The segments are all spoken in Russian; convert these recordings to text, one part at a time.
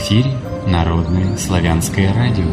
эфире Народное славянское радио.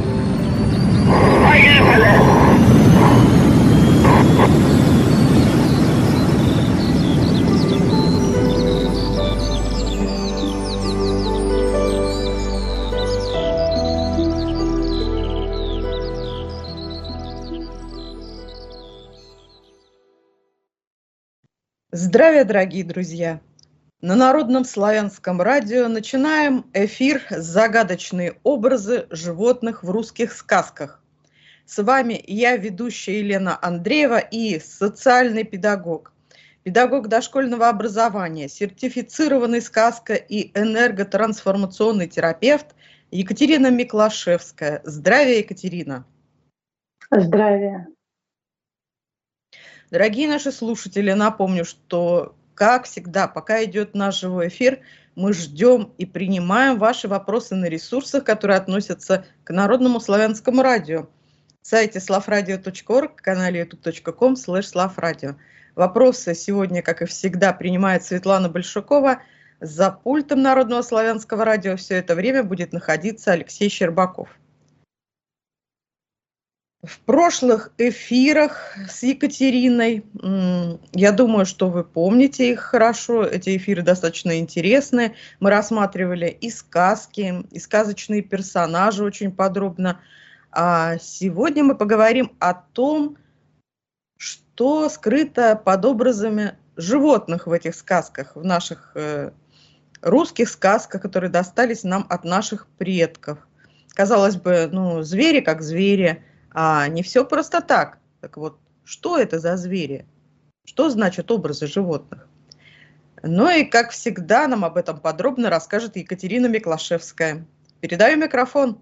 Здравия, дорогие друзья! На Народном славянском радио начинаем эфир «Загадочные образы животных в русских сказках». С вами я, ведущая Елена Андреева, и социальный педагог, педагог дошкольного образования, сертифицированный сказко- и энерготрансформационный терапевт Екатерина Миклашевская. Здравия, Екатерина! Здравия! Дорогие наши слушатели, напомню, что, как всегда, пока идет наш живой эфир, мы ждем и принимаем ваши вопросы на ресурсах, которые относятся к Народному славянскому радио. В сайте slavradio.org, канале youtube.com/slavradio. Вопросы сегодня, как и всегда, принимает Светлана Большакова. За пультом Народного славянского радио все это время будет находиться Алексей Щербаков. В прошлых эфирах с Екатериной, я думаю, что вы помните их хорошо, эти эфиры достаточно интересные. Мы рассматривали и сказки, и сказочные персонажи очень подробно. А сегодня мы поговорим о том, что скрыто под образами животных в этих сказках, в наших русских сказках, которые достались нам от наших предков. Казалось бы, звери как звери, а не все просто так. Так вот, что это за звери? Что значат образы животных? Ну и, как всегда, нам об этом подробно расскажет Екатерина Миклашевская. Передаю микрофон.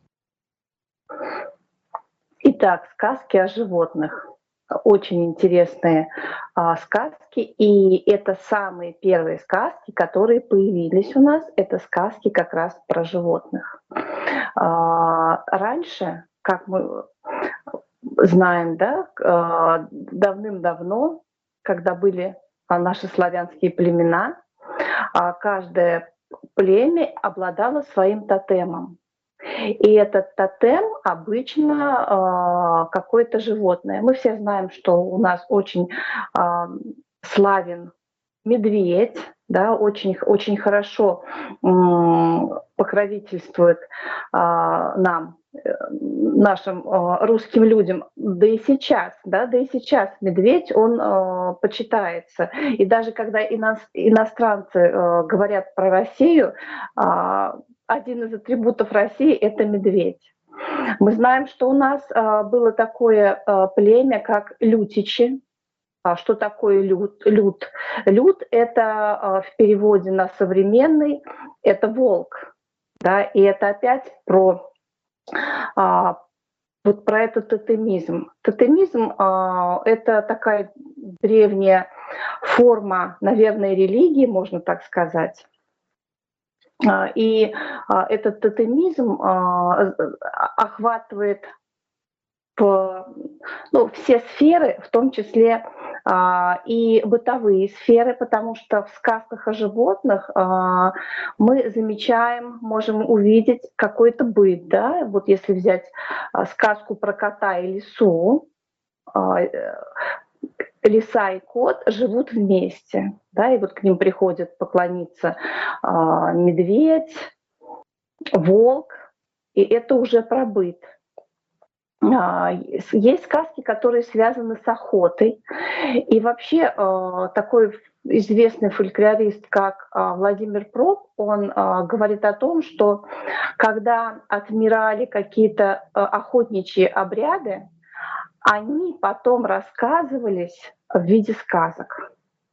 Итак, сказки о животных. Очень интересные сказки. И это самые первые сказки, которые появились у нас. Это сказки как раз про животных. Раньше, как мы знаем, да, давным-давно, когда были наши славянские племена, каждое племя обладало своим тотемом. И этот тотем обычно какое-то животное. Мы все знаем, что у нас очень славен медведь, да, очень, очень хорошо покровительствует нам, нашим русским людям, да и сейчас медведь, он почитается. И даже когда иностранцы говорят про Россию, один из атрибутов России – это медведь. Мы знаем, что у нас было такое племя, как лютичи. Что такое люд? Люд – это в переводе на современный – это волк. Да? И это опять про этот тотемизм. Тотемизм это такая древняя форма, наверное, религии, можно так сказать. И этот тотемизм охватывает все сферы, в том числе и бытовые сферы, потому что в сказках о животных мы замечаем, можем увидеть какой-то быт. Да? Вот если взять сказку про кота и лису, лиса и кот живут вместе, да, и вот к ним приходят поклониться медведь, волк, и это уже про быт. Есть сказки, которые связаны с охотой. И вообще такой известный фольклорист, как Владимир Проб, он говорит о том, что когда отмирали какие-то охотничьи обряды, они потом рассказывались в виде сказок.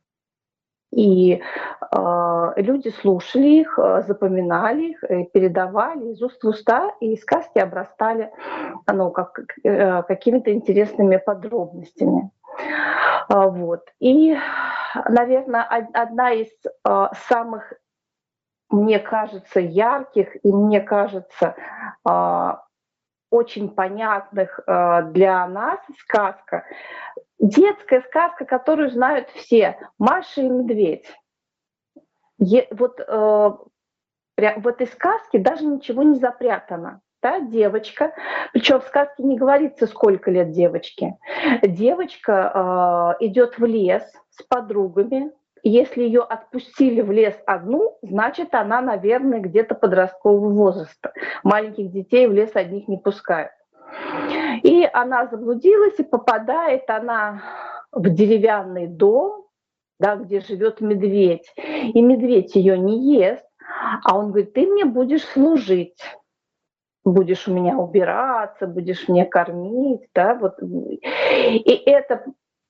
И люди слушали их, запоминали их, передавали из уст в уста, и сказки обрастали какими-то интересными подробностями. Вот. И, наверное, одна из самых, мне кажется, ярких и, мне кажется, очень понятных для нас сказка. Детская сказка, которую знают все. «Маша и медведь». в этой сказке даже ничего не запрятано. Да, девочка, причем в сказке не говорится, сколько лет девочке. Девочка идет в лес с подругами. Если ее отпустили в лес одну, значит, она, наверное, где-то подросткового возраста. Маленьких детей в лес одних не пускают. И она заблудилась, и попадает она в деревянный дом, да, где живет медведь. И медведь ее не ест, а он говорит: ты мне будешь служить. Будешь у меня убираться, будешь меня кормить, да, вот. И это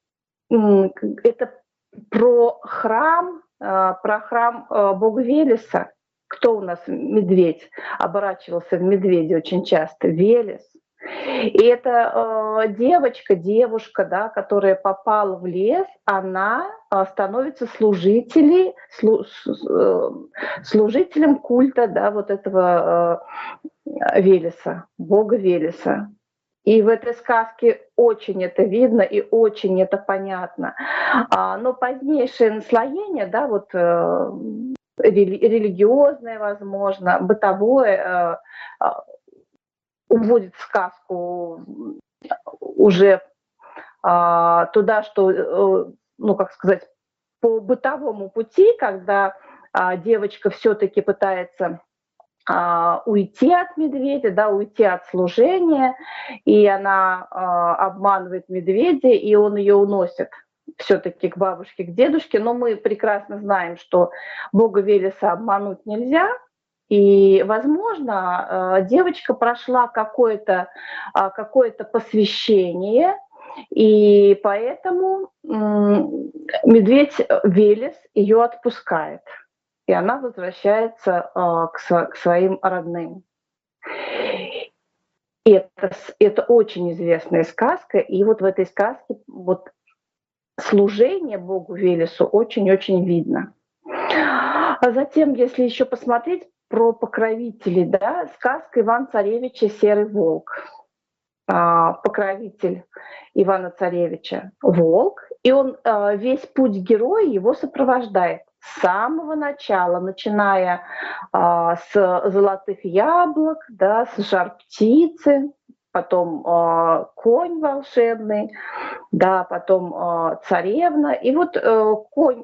про храм бога Велеса. Кто у нас медведь? Оборачивался в медведя очень часто. Велес. И эта девушка, да, которая попала в лес, она становится служителем культа, да, вот этого Велеса, бога Велеса. И в этой сказке очень это видно и очень это понятно. Но позднейшее наслоение, да, вот религиозное, возможно, бытовое, уводит сказку уже туда, что, ну, как сказать, по бытовому пути, когда девочка все-таки пытается уйти от медведя, да, уйти от служения, и она обманывает медведя, и он ее уносит все-таки к бабушке, к дедушке. Но мы прекрасно знаем, что бога Велеса обмануть нельзя, и, возможно, девочка прошла какое-то посвящение, и поэтому медведь Велес ее отпускает, и она возвращается к своим родным. Это очень известная сказка, и вот в этой сказке вот служение богу Велесу очень-очень видно. А затем, если еще посмотреть про покровителей, да, сказка Ивана-Царевича «Серый волк». Покровитель Ивана Царевича волк, и он весь путь героя его сопровождает с самого начала, начиная с золотых яблок, да, с жар-птицы, потом конь волшебный, да, потом царевна. И вот конь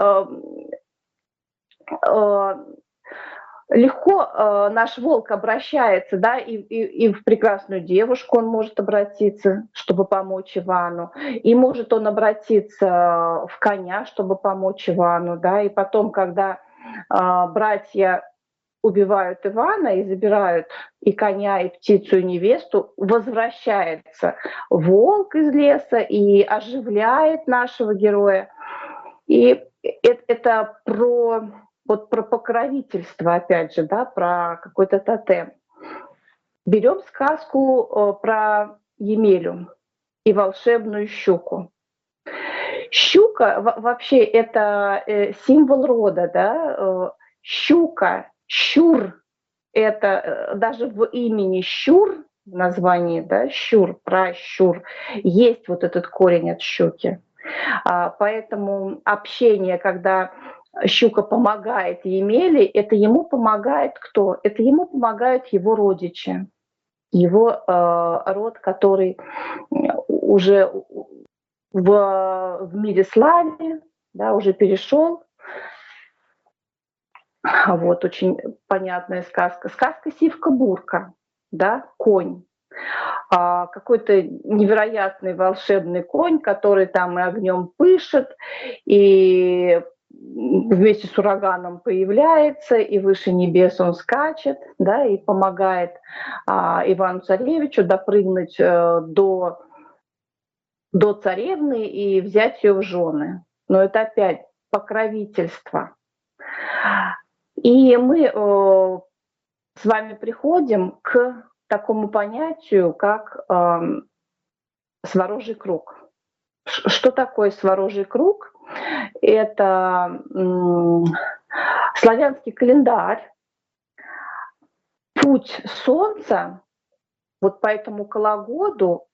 легко наш волк обращается, да, и в прекрасную девушку он может обратиться, чтобы помочь Ивану, и может он обратиться в коня, чтобы помочь Ивану, да, и потом, когда братья убивают Ивана и забирают и коня, и птицу, и невесту, возвращается волк из леса и оживляет нашего героя. И это про покровительство, опять же, да, про какой-то тотем. Берем сказку про Емелю и волшебную щуку. Щука вообще это символ рода, да. Щука, щур, это даже в имени щур, в названии, да, щур, пращур, есть вот этот корень от щуки. Поэтому общение, когда щука помогает Емеле, это ему помогает кто? Это ему помогают его родичи, его род, который уже в мире славе, да, уже перешел. Вот очень понятная сказка. Сказка Сивка-Бурка, да, конь. Какой-то невероятный волшебный конь, который там и огнем пышет, и вместе с ураганом появляется, и выше небес он скачет, да, и помогает Ивану-Царевичу допрыгнуть до царевны и взять ее в жены. Но это опять покровительство. И мы с вами приходим к такому понятию, как сворожий круг. Что такое сворожий круг? Это славянский календарь, путь Солнца вот по этому календарю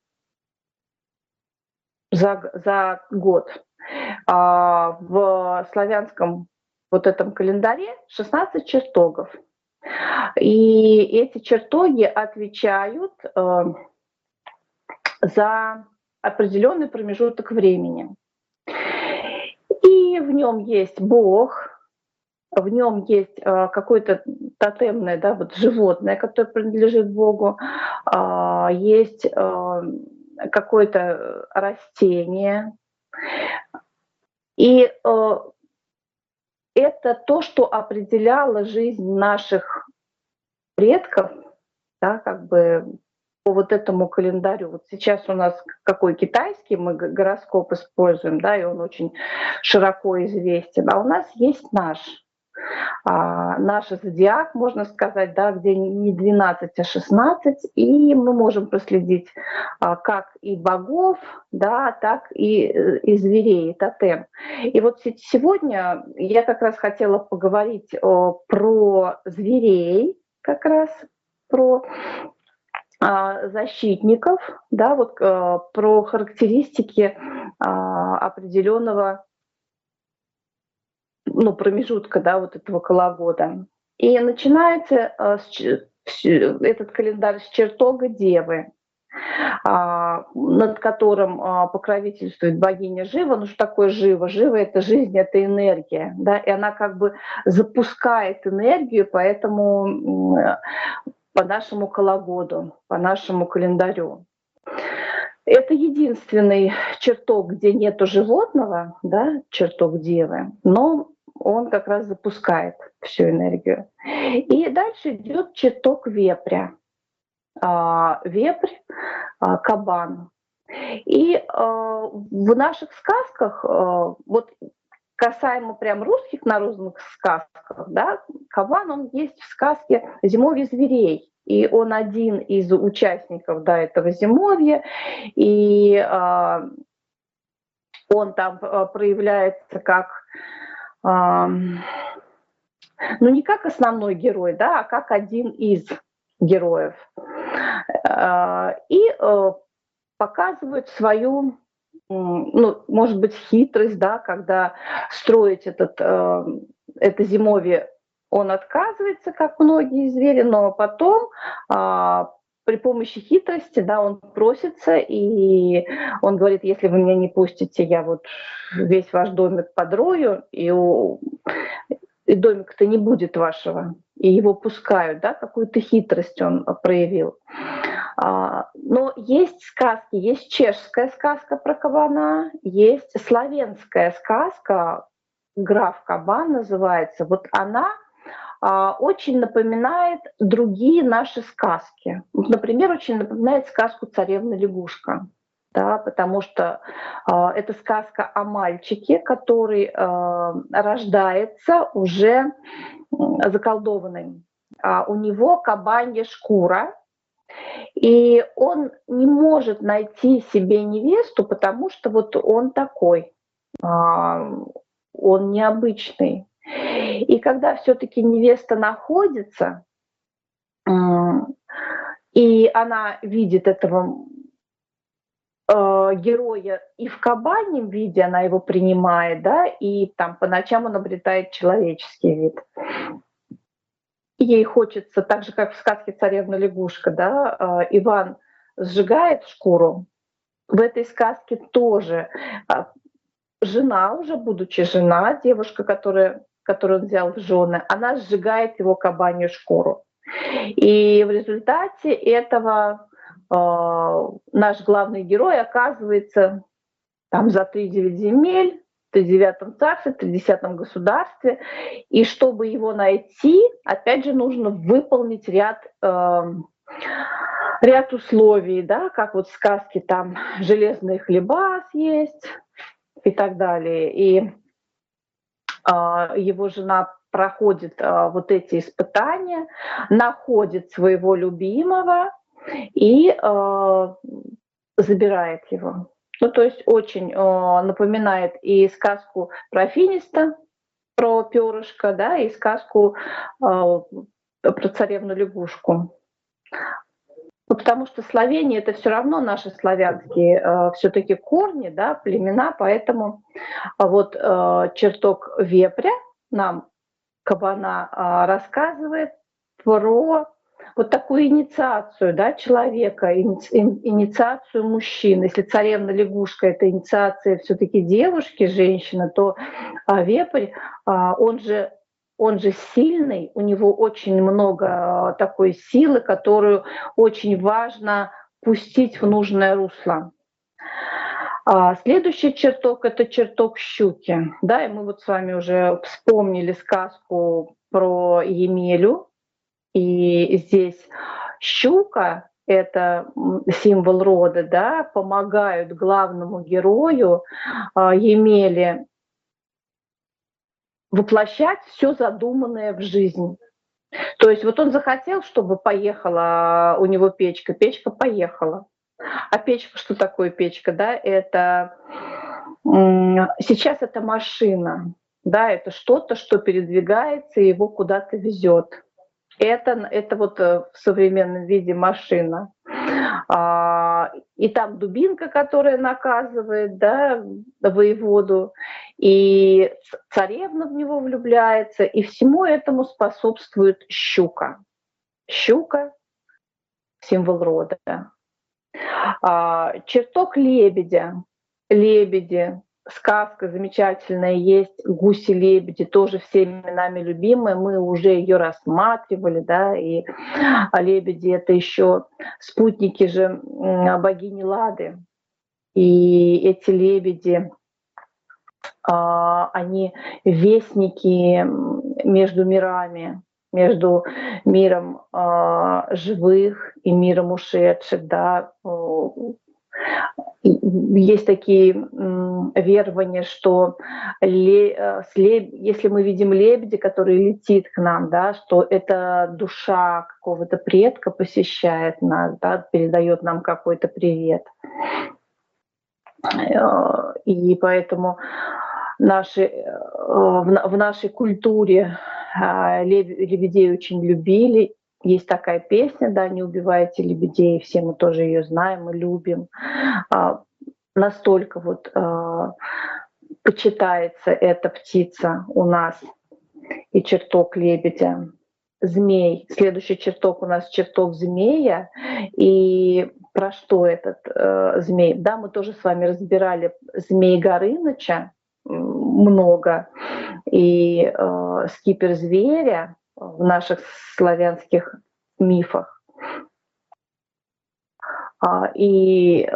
за год. В славянском вот этом календаре 16 чертогов. И эти чертоги отвечают за определенный промежуток времени. И в нем есть Бог, в нем есть какое-то тотемное, да, вот животное, которое принадлежит Богу, есть какое-то растение. И это то, что определяло жизнь наших предков, да, как бы по вот этому календарю. Вот сейчас у нас какой китайский, мы гороскоп используем, да, и он очень широко известен, а у нас есть наш зодиак, можно сказать, да, где не 12, а 16, и мы можем проследить как и богов, да, так и зверей, тотем. И вот сегодня я как раз хотела поговорить про зверей, как раз про защитников, да, вот про характеристики определенного промежутка, да, вот этого коловода. И начинается этот календарь с чертога Девы, над которым покровительствует богиня Жива. Ну что такое Жива? Жива — это жизнь, это энергия, да, и она как бы запускает энергию, поэтому по нашему кологоду, по нашему календарю. Это единственный чертог, где нету животного, да, чертог Девы, но он как раз запускает всю энергию. И дальше идет чертог вепря. Вепрь, кабан. И в наших сказках, вот касаемо прям русских народных сказках, да, кабан, он есть в сказке «Зимовье зверей». И он один из участников, да, этого зимовья. И он там проявляется как, не как основной герой, да, а как один из героев. И показывают свою, может быть, хитрость, да, когда строить это зимовье, он отказывается, как многие звери, но потом при помощи хитрости, да, он просится, и он говорит: если вы меня не пустите, я вот весь ваш домик подрою, и домика-то не будет вашего, и его пускают, да, какую-то хитрость он проявил. Но есть сказки, есть чешская сказка про кабана, есть славянская сказка, «Граф Кабан» называется. Вот она очень напоминает другие наши сказки. Например, очень напоминает сказку «Царевна лягушка». Да, потому что это сказка о мальчике, который рождается уже заколдованным. У него кабанья шкура, и он не может найти себе невесту, потому что вот он такой, он необычный. И когда все-таки невеста находится, и она видит этого героя и в кабаньем виде, она его принимает, да, и там по ночам он обретает человеческий вид. Ей хочется, так же, как в сказке «Царевна лягушка», да, Иван сжигает шкуру. В этой сказке тоже жена, уже будучи жена, девушка, которую он взял в жены, она сжигает его кабанью шкуру. И в результате этого наш главный герой оказывается там за 3-9 земель, в 39-м царстве, в 30-м государстве. И чтобы его найти, опять же, нужно выполнить ряд условий, да, как вот в сказке там железные хлеба съесть и так далее. И его жена проходит вот эти испытания, находит своего любимого и забирает его. Ну, то есть очень напоминает и сказку про Финиста, про перышко, да, и сказку про царевну лягушку. Ну, потому что Словения — это все равно наши славянские все-таки корни, да, племена, поэтому вот чертог вепря нам кабана рассказывает про вот такую инициацию, да, человека, инициацию мужчины. Если царевна-лягушка — это инициация все-таки девушки, женщины, то вепрь, он же сильный, у него очень много такой силы, которую очень важно пустить в нужное русло. Следующий чертог — это чертог щуки. Да, и мы вот с вами уже вспомнили сказку про Емелю. И здесь щука — это символ рода, да, помогают главному герою Емеле воплощать все задуманное в жизнь. То есть вот он захотел, чтобы поехала у него печка, печка поехала. А печка, что такое печка, да? Это сейчас это машина, да, это что-то, что передвигается и его куда-то везет. Это вот в современном виде машина. И там дубинка, которая наказывает, да, воеводу, и царевна в него влюбляется, и всему этому способствует щука. Щука — символ рода. Чертог лебедя. Лебеди. Сказка замечательная есть, «Гуси-лебеди», тоже всеми нами любимая, мы уже ее рассматривали, да, и лебеди — это еще спутники же богини Лады. И эти лебеди, они вестники между мирами, между миром живых и миром ушедших, да. Есть такие верования, что если мы видим лебедя, который летит к нам, да, что это душа какого-то предка посещает нас, да, передает нам какой-то привет. И поэтому в нашей культуре лебедей очень любили. Есть такая песня, да, «Не убивайте лебедей», все мы тоже ее знаем и любим. Настолько вот почитается эта птица у нас, и чертог лебедя. Змей. Следующий чертог у нас чертог змея. И про что этот змей? Да, мы тоже с вами разбирали змей Горыныча много, и скипер зверя в наших славянских мифах. И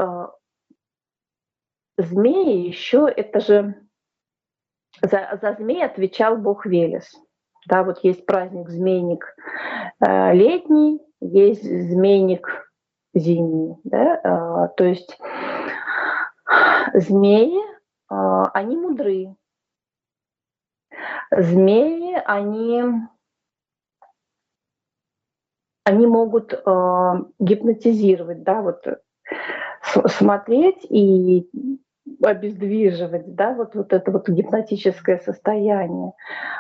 змеи еще это же за змей отвечал бог Велес. Да, вот есть праздник змейник летний, есть змейник зимний. Да? То есть змеи, они мудры. Змеи, они могут гипнотизировать, да, вот смотреть и обездвиживать, да, вот это вот гипнотическое состояние.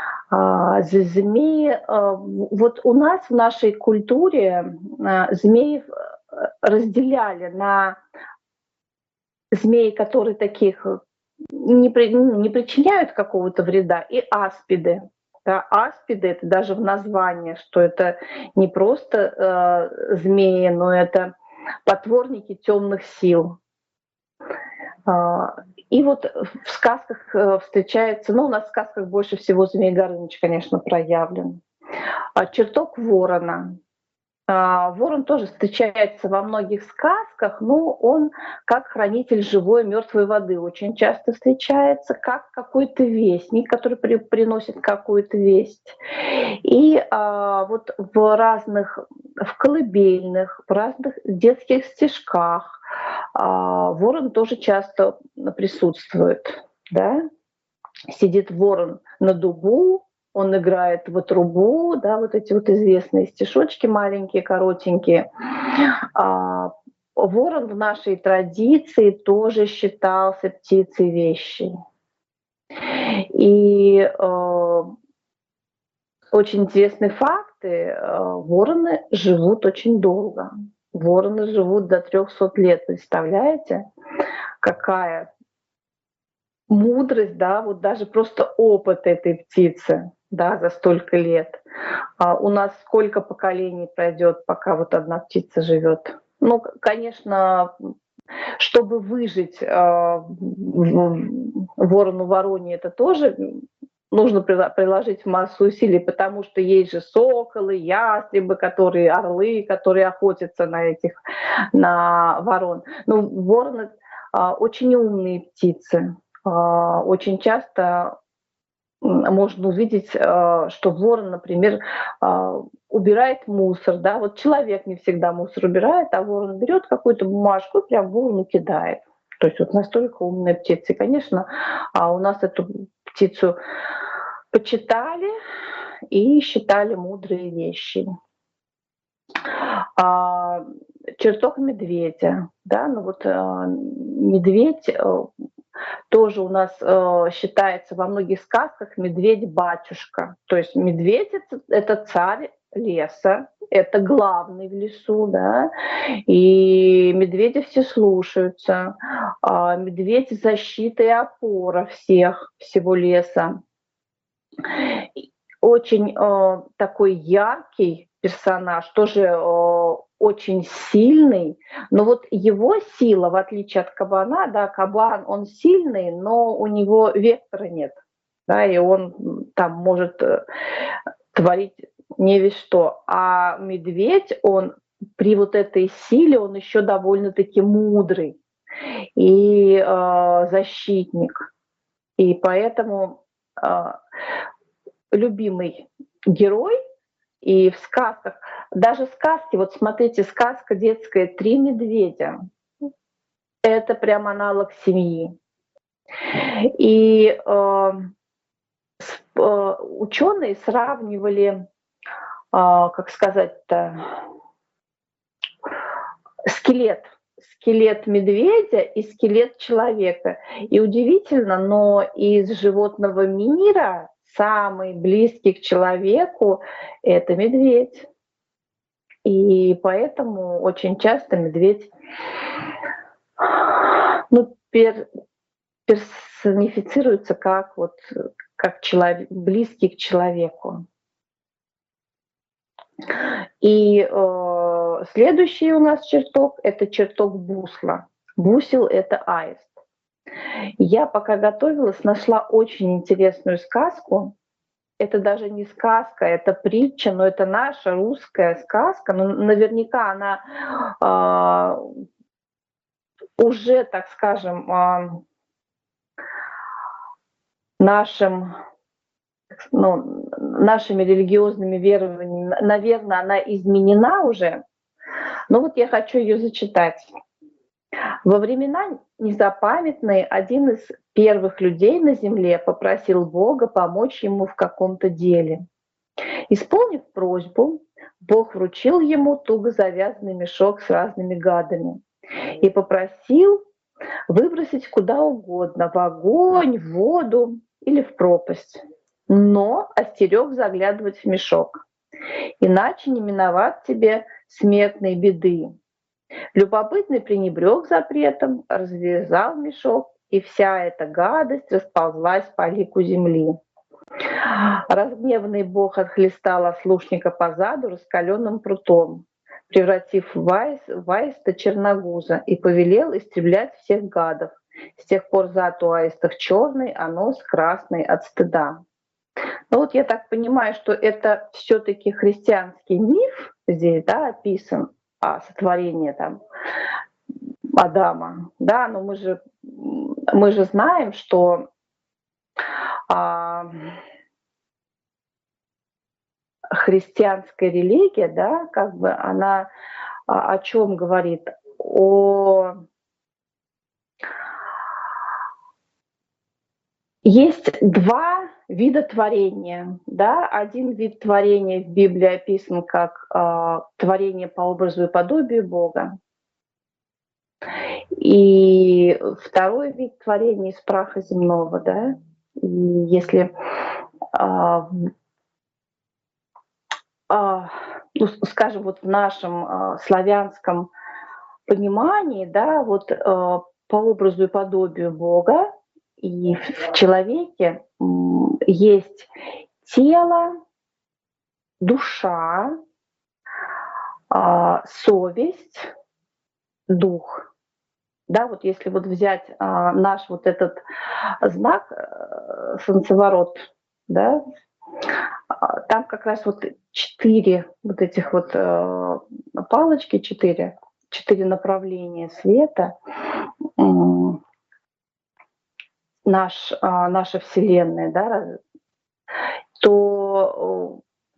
Змеи, вот у нас в нашей культуре змеев разделяли на змеи, которые таких не причиняют какого-то вреда, и аспиды. Да, аспиды — это даже в названии, что это не просто змеи, но это потворники темных сил. И вот в сказках встречается, ну, у нас в сказках больше всего Змей Горыныч, конечно, проявлен. Чертог ворона. Ворон тоже встречается во многих сказках, но он как хранитель живой мертвой воды очень часто встречается, как какой-то вестник, который приносит какую-то весть. И вот в колыбельных, в разных детских стишках ворон тоже часто присутствует. Да? Сидит ворон на дубу, он играет в трубу, да, вот эти вот известные стишочки маленькие, коротенькие. Ворон в нашей традиции тоже считался птицей вещей. И очень интересные факты. Вороны живут очень долго. Вороны живут до 300 лет. Представляете, какая мудрость, да, вот даже просто опыт этой птицы. да, за столько лет. У нас сколько поколений пройдет, пока вот одна птица живет? Ну, конечно, чтобы выжить ворону-вороне, это тоже нужно приложить массу усилий, потому что есть же соколы, ястребы, орлы, которые охотятся на ворон. Но вороны очень умные птицы. Очень часто можно увидеть, что ворон, например, убирает мусор, да, вот человек не всегда мусор убирает, а ворон берет какую-то бумажку и прям ворону кидает. То есть вот настолько умная птица. И, конечно, у нас эту птицу почитали и считали мудрые вещи. Чертог медведя, да, ну вот медведь тоже у нас считается во многих сказках медведь-батюшка. То есть медведь — это царь леса, это главный в лесу, да, и медведя все слушаются. Медведь — защита и опора всего леса. Очень такой яркий персонаж, тоже очень сильный, но вот его сила, в отличие от кабана, да, кабан, он сильный, но у него вектора нет, да, и он там может творить не весь что. А медведь, он при вот этой силе, он еще довольно-таки мудрый и защитник. И поэтому любимый герой. И в сказках, даже сказки, вот смотрите, сказка детская «Три медведя», это прям аналог семьи. И ученые сравнивали, как сказать-то, скелет медведя и скелет человека. И удивительно, но из животного мира самый близкий к человеку — это медведь. И поэтому очень часто медведь персонифицируется как человек, близкий к человеку. И следующий у нас чертог — это чертог бусла. Бусел — это аист. Я пока готовилась, нашла очень интересную сказку. Это даже не сказка, это притча, но это наша русская сказка. Но наверняка она уже, так скажем, нашими религиозными верованиями, наверное, она изменена уже. Но вот я хочу ее зачитать. Во времена незапамятные один из первых людей на земле попросил Бога помочь ему в каком-то деле. Исполнив просьбу, Бог вручил ему туго завязанный мешок с разными гадами и попросил выбросить куда угодно — в огонь, в воду или в пропасть. Но остерег заглядывать в мешок, иначе не миновать тебе смертной беды. Любопытный пренебрег запретом, развязал мешок, и вся эта гадость расползлась по лику земли. Разгневанный Бог отхлестал ослушника по заду раскаленным прутом, превратив в аиста черногуза, и повелел истреблять всех гадов. С тех пор зад у аистов черный, а нос красный от стыда. Ну вот я так понимаю, что это все-таки христианский миф здесь, да, описан, сотворение там Адама, да, но мы же знаем, что христианская религия, да, как бы она о чем говорит? Есть два вида творения, да. Один вид творения в Библии описан как творение по образу и подобию Бога. И второй вид творения из праха земного, да. И если скажем, вот в нашем славянском понимании, да, вот по образу и подобию Бога, и в человеке есть тело, душа, совесть, дух. Да, вот если вот взять наш вот этот знак солнцеворот, да, там как раз вот 4 вот этих вот палочки, 4 направления света, наша Вселенная, да, то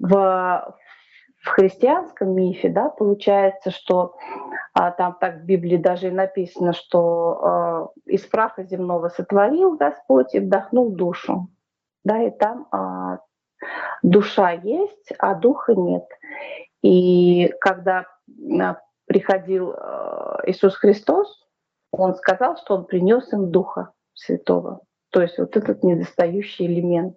в христианском мифе, да, получается, что там так в Библии даже и написано, что из праха земного сотворил Господь и вдохнул душу. Да, и там душа есть, а духа нет. И когда приходил Иисус Христос, Он сказал, что Он принес им Духа Святого. То есть вот этот недостающий элемент.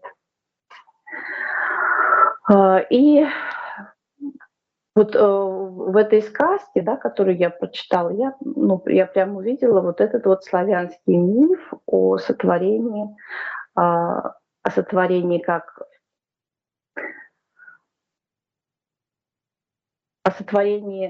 И вот в этой сказке, да, которую я прочитала, я прямо увидела вот этот вот славянский миф о сотворении как о сотворении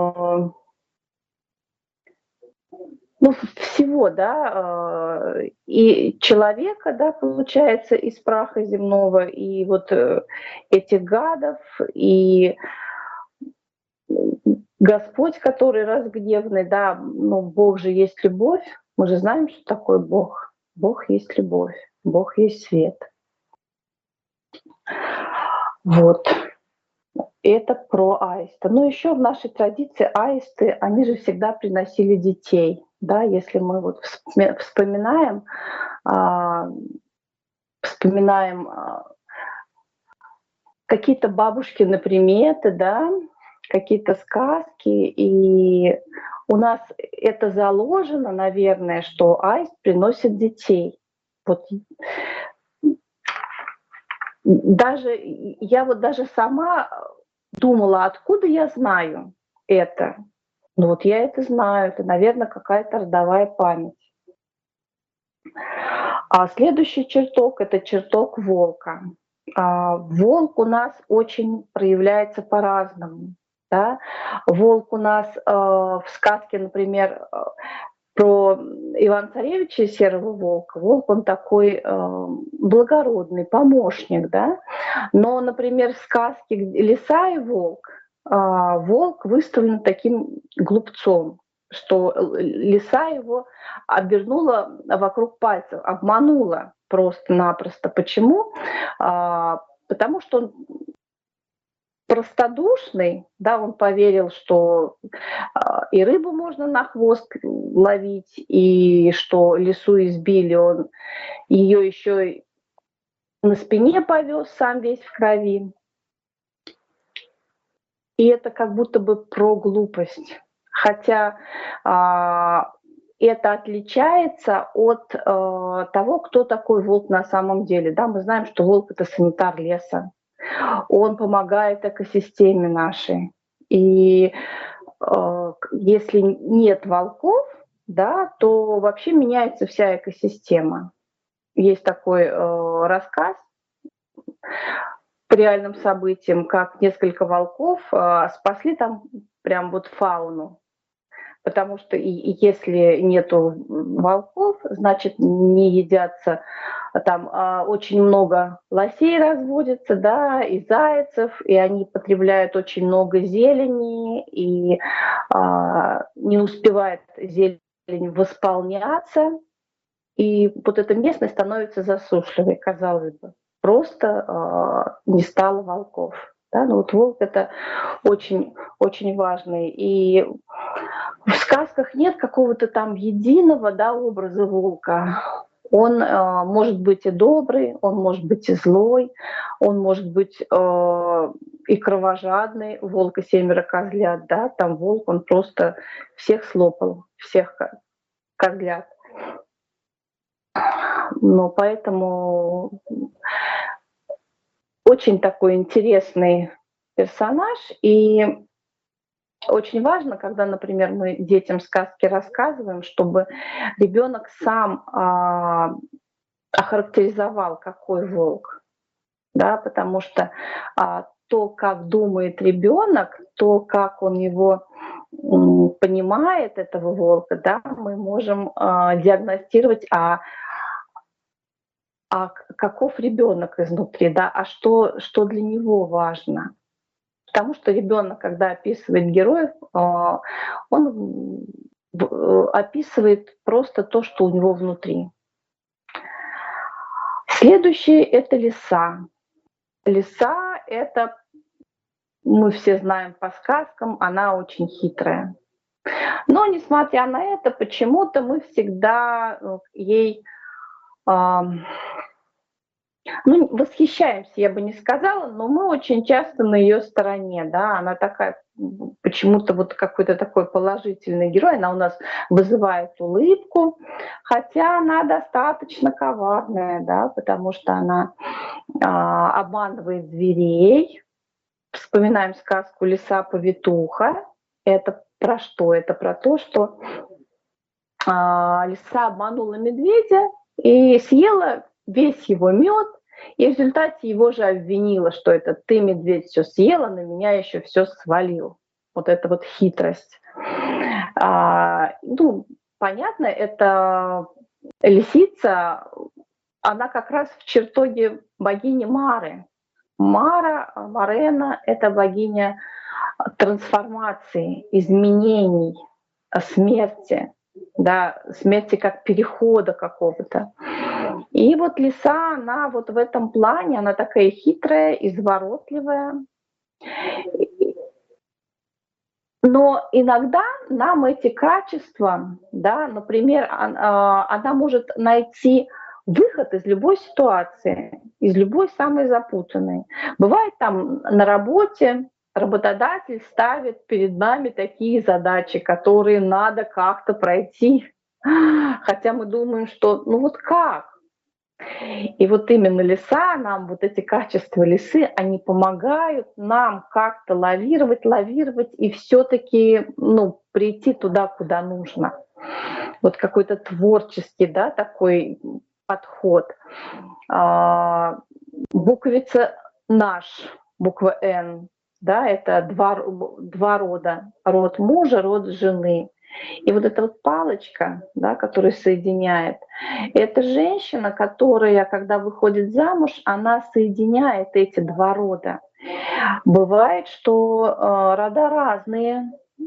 всего, да, и человека, да, получается, из праха земного, и вот этих гадов, и Господь, который разгневанный, да, Бог же есть любовь, мы же знаем, что такое Бог. Бог есть любовь, Бог есть свет. Вот. Это про аиста. Но еще в нашей традиции аисты, они же всегда приносили детей. Да, если мы вот вспоминаем какие-то бабушкины приметы, да, какие-то сказки, и у нас это заложено, наверное, что аист приносит детей. Вот. Я вот даже сама думала, откуда я знаю это. Ну вот я это знаю, это, наверное, какая-то родовая память. А следующий чертог — это чертог волка. Волк у нас очень проявляется по-разному. Да? Волк у нас в сказке, например, про Ивана-Царевича и Серого волка. Волк, он такой благородный, помощник, да. Но, например, в сказке «Лиса и волк» волк выставлен таким глупцом, что лиса его обернула вокруг пальцев, обманула просто-напросто. Почему? Потому что он простодушный, да, он поверил, что и рыбу можно на хвост ловить, и что лису избили, он ее еще на спине повез, сам весь в крови. И это как будто бы про глупость. Хотя это отличается от того, кто такой волк на самом деле. Да, мы знаем, что волк — это санитар леса. Он помогает экосистеме нашей. И если нет волков, да, то вообще меняется вся экосистема. Есть такой рассказ по реальным событиям, как несколько волков спасли там прям вот фауну. Потому что если нету волков, значит, не едятся, там очень много лосей разводится, да, и зайцев, и они потребляют очень много зелени, и не успевает зелень восполняться, и вот эта местность становится засушливой, казалось бы. Просто не стало волков. Да? Но вот волк — это очень, очень важный. И в сказках нет какого-то там единого, да, образа волка. Он может быть и добрый, он может быть и злой, он может быть и кровожадный. Волк и 7 козлят, да, там волк, он просто всех слопал, всех козлят. Но поэтому очень такой интересный персонаж. И очень важно, когда, например, мы детям сказки рассказываем, чтобы ребенок сам охарактеризовал, какой волк. да, потому что то, как думает ребенок, то, как он его понимает, этого волка, да, мы можем диагностировать, каков ребенок изнутри, да, что для него важно. Потому что ребенок, когда описывает героев, он описывает просто то, что у него внутри. Следующее – это лиса. Лиса – это, мы все знаем по сказкам, она очень хитрая. Но, несмотря на это, почему-то мы всегда ей восхищаемся, я бы не сказала, но мы очень часто на ее стороне, да, она такая, почему-то вот какой-то такой положительный герой, она у нас вызывает улыбку, хотя она достаточно коварная, да, потому что она обманывает зверей. Вспоминаем сказку «Лиса-повитуха». Это про что? Это про то, что лиса обманула медведя и съела весь его мед, и в результате его же обвинила, что это ты, медведь, все съела, на меня еще все свалил. Вот это вот хитрость. Понятно, это лисица, она как раз в чертоге богини Мары. Марена – это богиня трансформации, изменений, смерти, да, смерти как перехода какого-то. И вот лиса, она вот в этом плане, она такая хитрая, изворотливая. Но иногда нам эти качества, да, например, она может найти выход из любой ситуации, из любой самой запутанной. Бывает там на работе работодатель ставит перед нами такие задачи, которые надо как-то пройти, хотя мы думаем, что ну вот как? И вот именно лиса, нам вот эти качества лисы, они помогают нам как-то лавировать и все-таки прийти туда, куда нужно. Вот какой-то творческий, да, такой подход. Буквица «наш», буква «Н», да, это два рода. Род мужа, род жены. И вот эта вот палочка, да, которая соединяет, это женщина, которая, когда выходит замуж, она соединяет эти два рода. Бывает, что рода разные,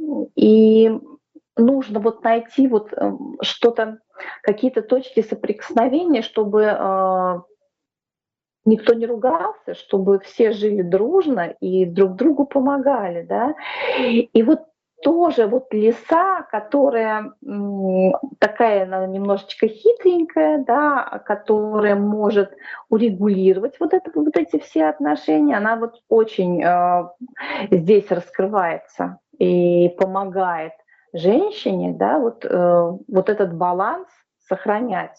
и нужно вот найти вот что-то, какие-то точки соприкосновения, чтобы никто не ругался, чтобы все жили дружно и друг другу помогали, да. И вот тоже вот лиса, которая такая, она немножечко хитренькая, да, которая может урегулировать вот эти все отношения, она вот очень здесь раскрывается и помогает женщине, да, вот этот баланс сохранять.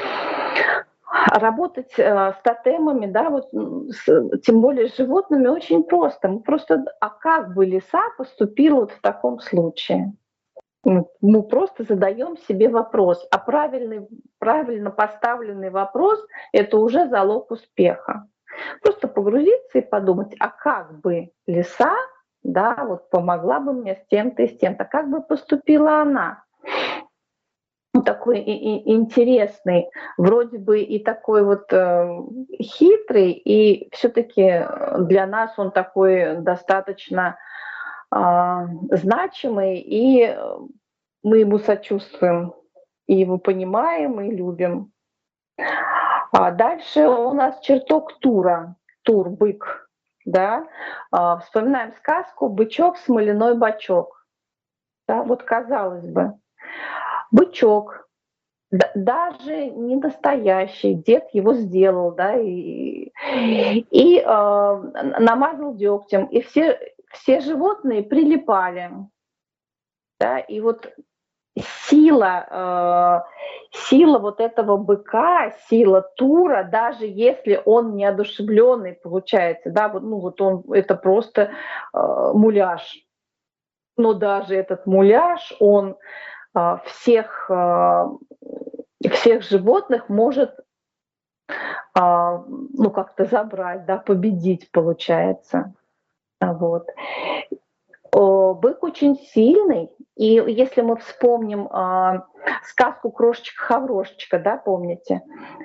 Работать с тотемами, да, тем более с животными, очень просто. Мы просто, как бы лиса поступила вот в таком случае? Мы просто задаем себе вопрос, а правильно поставленный вопрос – это уже залог успеха. Просто погрузиться и подумать, а как бы лиса, да, вот помогла бы мне с тем-то и с тем-то, как бы поступила она? Такой интересный, вроде бы и такой вот хитрый, и все-таки для нас он такой достаточно значимый, и мы ему сочувствуем, и его понимаем, и любим. А дальше у нас чертог Тура, Тур, бык, да. Вспоминаем сказку «Бычок, смоляной бачок». Да, вот казалось бы, бычок, даже не настоящий, дед его сделал, да, и намазал дегтем, и все животные прилипали, да, и вот сила вот этого быка, сила Тура, даже если он неодушевленный получается, да, он это просто муляж, но даже этот муляж, он всех животных может ну, как-то забрать, да, победить, получается. Вот. Бык очень сильный, и если мы вспомним сказку «Крошечка-хаврошечка», да, помните,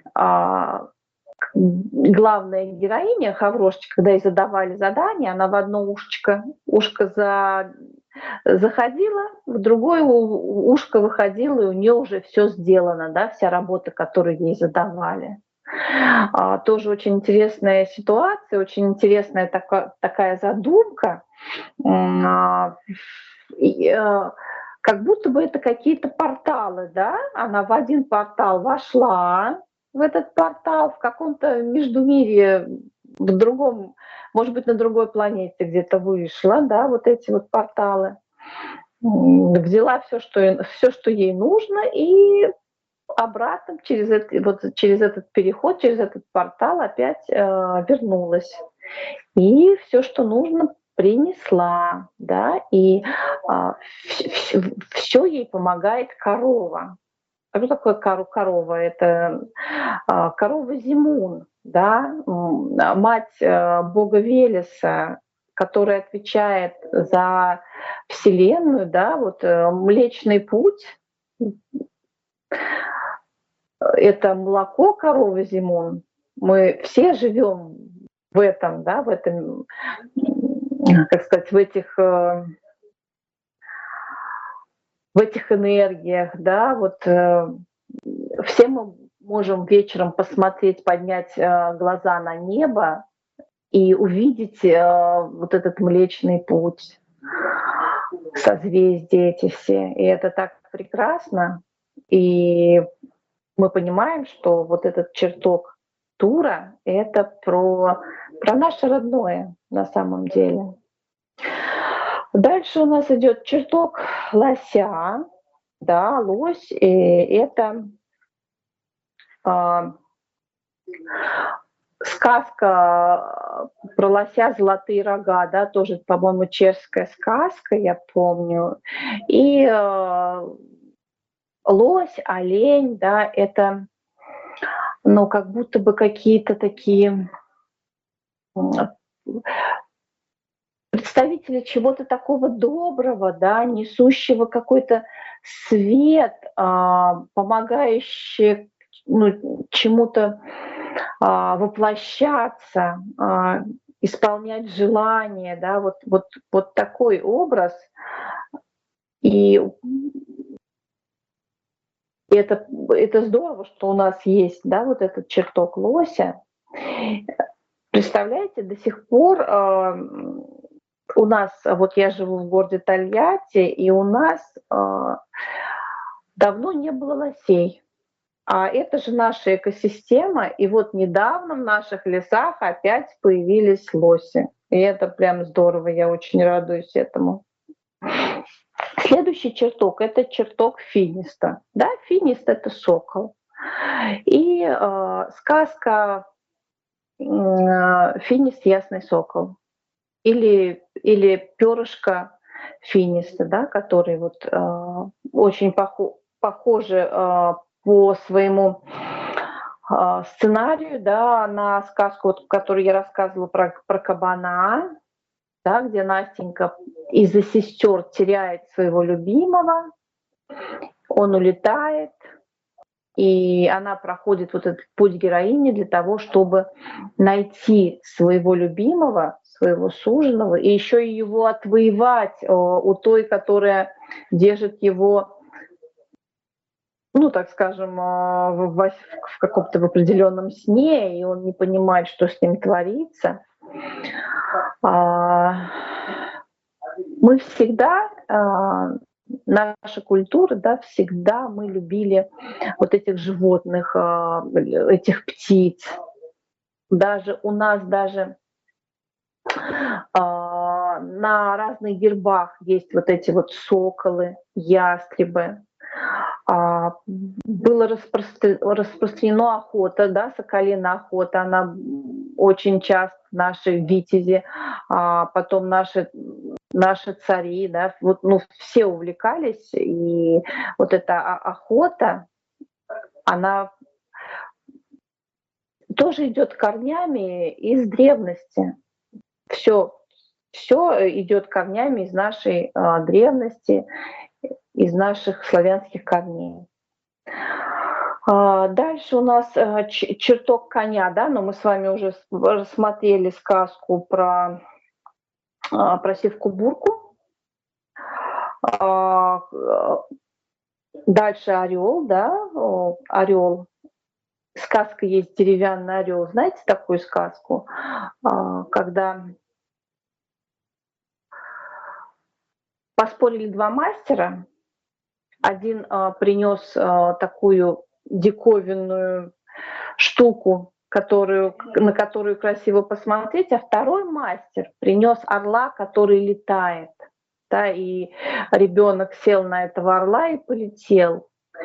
главная героиня Хаврошечка, когда ей задавали задание, она в одно ушко заходила, в другое ушко выходила, и у нее уже все сделано, да, вся работа, которую ей задавали. Тоже очень интересная ситуация, очень интересная такая задумка. Как будто бы это какие-то порталы, да? Она в один портал вошла, в этот портал, в каком-то междумирье, в другом, может быть, на другой планете где-то вышла, да, вот эти вот порталы. Взяла все, что ей нужно, и обратно через этот переход, через этот портал опять вернулась. И все, что нужно, принесла, да, и все ей помогает корова. Что такое корова? Это корова Зимун, да, мать бога Велеса, которая отвечает за Вселенную, да, вот Млечный Путь. Это молоко коровы Зимун. Мы все живем в этом, да, в этом, как сказать, в этих энергиях, да, вот все мы можем вечером посмотреть, поднять глаза на небо и увидеть вот этот Млечный Путь, созвездия эти все. И это так прекрасно. И мы понимаем, что вот этот чертог Тура — это про наше родное на самом деле. Дальше у нас идет чертог лося, да, лось, и это сказка про лося «Золотые рога», да, тоже, по-моему, чешская сказка, я помню. И лось, олень, да, это, ну, как будто бы какие-то такие представители чего-то такого доброго, да, несущего какой-то свет, помогающий, ну, чему-то воплощаться, исполнять желания, да, вот такой образ. И это здорово, что у нас есть, да, вот этот чертог лося. Представляете, до сих пор у нас, вот я живу в городе Тольятти, и у нас давно не было лосей. А это же наша экосистема, и вот недавно в наших лесах опять появились лоси. И это прям здорово, я очень радуюсь этому. Следующий чертог — это чертог финиста. Да, финист — это сокол. И сказка «Финист — ясный сокол». Или перышко финиста, да, который вот очень похожи по своему сценарию, да, на сказку, вот, которую я рассказывала про кабана, да, где Настенька из-за сестер теряет своего любимого, он улетает, и она проходит вот этот путь героини для того, чтобы найти своего любимого, своего суженого, и еще и его отвоевать у той, которая держит его, ну, так скажем, в каком-то определенном сне, и он не понимает, что с ним творится. Мы всегда, наша культура, да, всегда мы любили вот этих животных, этих птиц. Даже у нас на разных гербах есть вот эти вот соколы, ястребы. Было распространена охота, да, соколиная охота, она очень часто наши витязи, потом наши цари, да, вот, ну, все увлекались, и вот эта охота, она тоже идет корнями из древности. Все идет корнями из нашей древности, из наших славянских корней. Дальше у нас чертог коня, да, но мы с вами уже рассмотрели сказку про сивку-бурку. Дальше орел, да, орел. Сказка есть «Деревянный орел». Знаете такую сказку? Когда поспорили два мастера, один принес такую диковинную штуку, на которую красиво посмотреть, а второй мастер принес орла, который летает. Да, и ребенок сел на этого орла и полетел.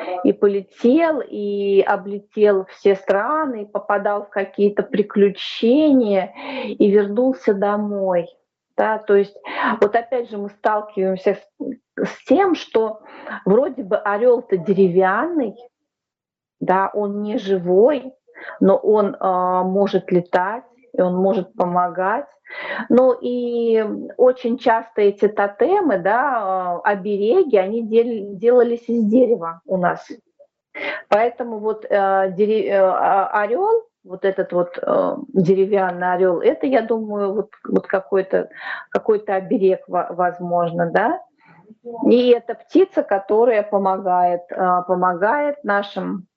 И облетел все страны, и попадал в какие-то приключения, и вернулся домой. Да, то есть вот опять же мы сталкиваемся с тем, что вроде бы орел-то деревянный, да, он не живой, но он может летать, и он может помогать. Ну и очень часто эти тотемы, да, обереги, они делались из дерева у нас. Поэтому вот орел, вот этот вот деревянный орел, это, я думаю, вот какой-то оберег, возможно, да. И это птица, которая помогает нашим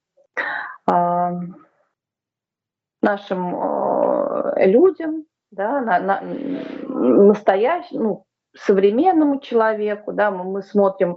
людям, да, настоящему, современному человеку, да, мы смотрим,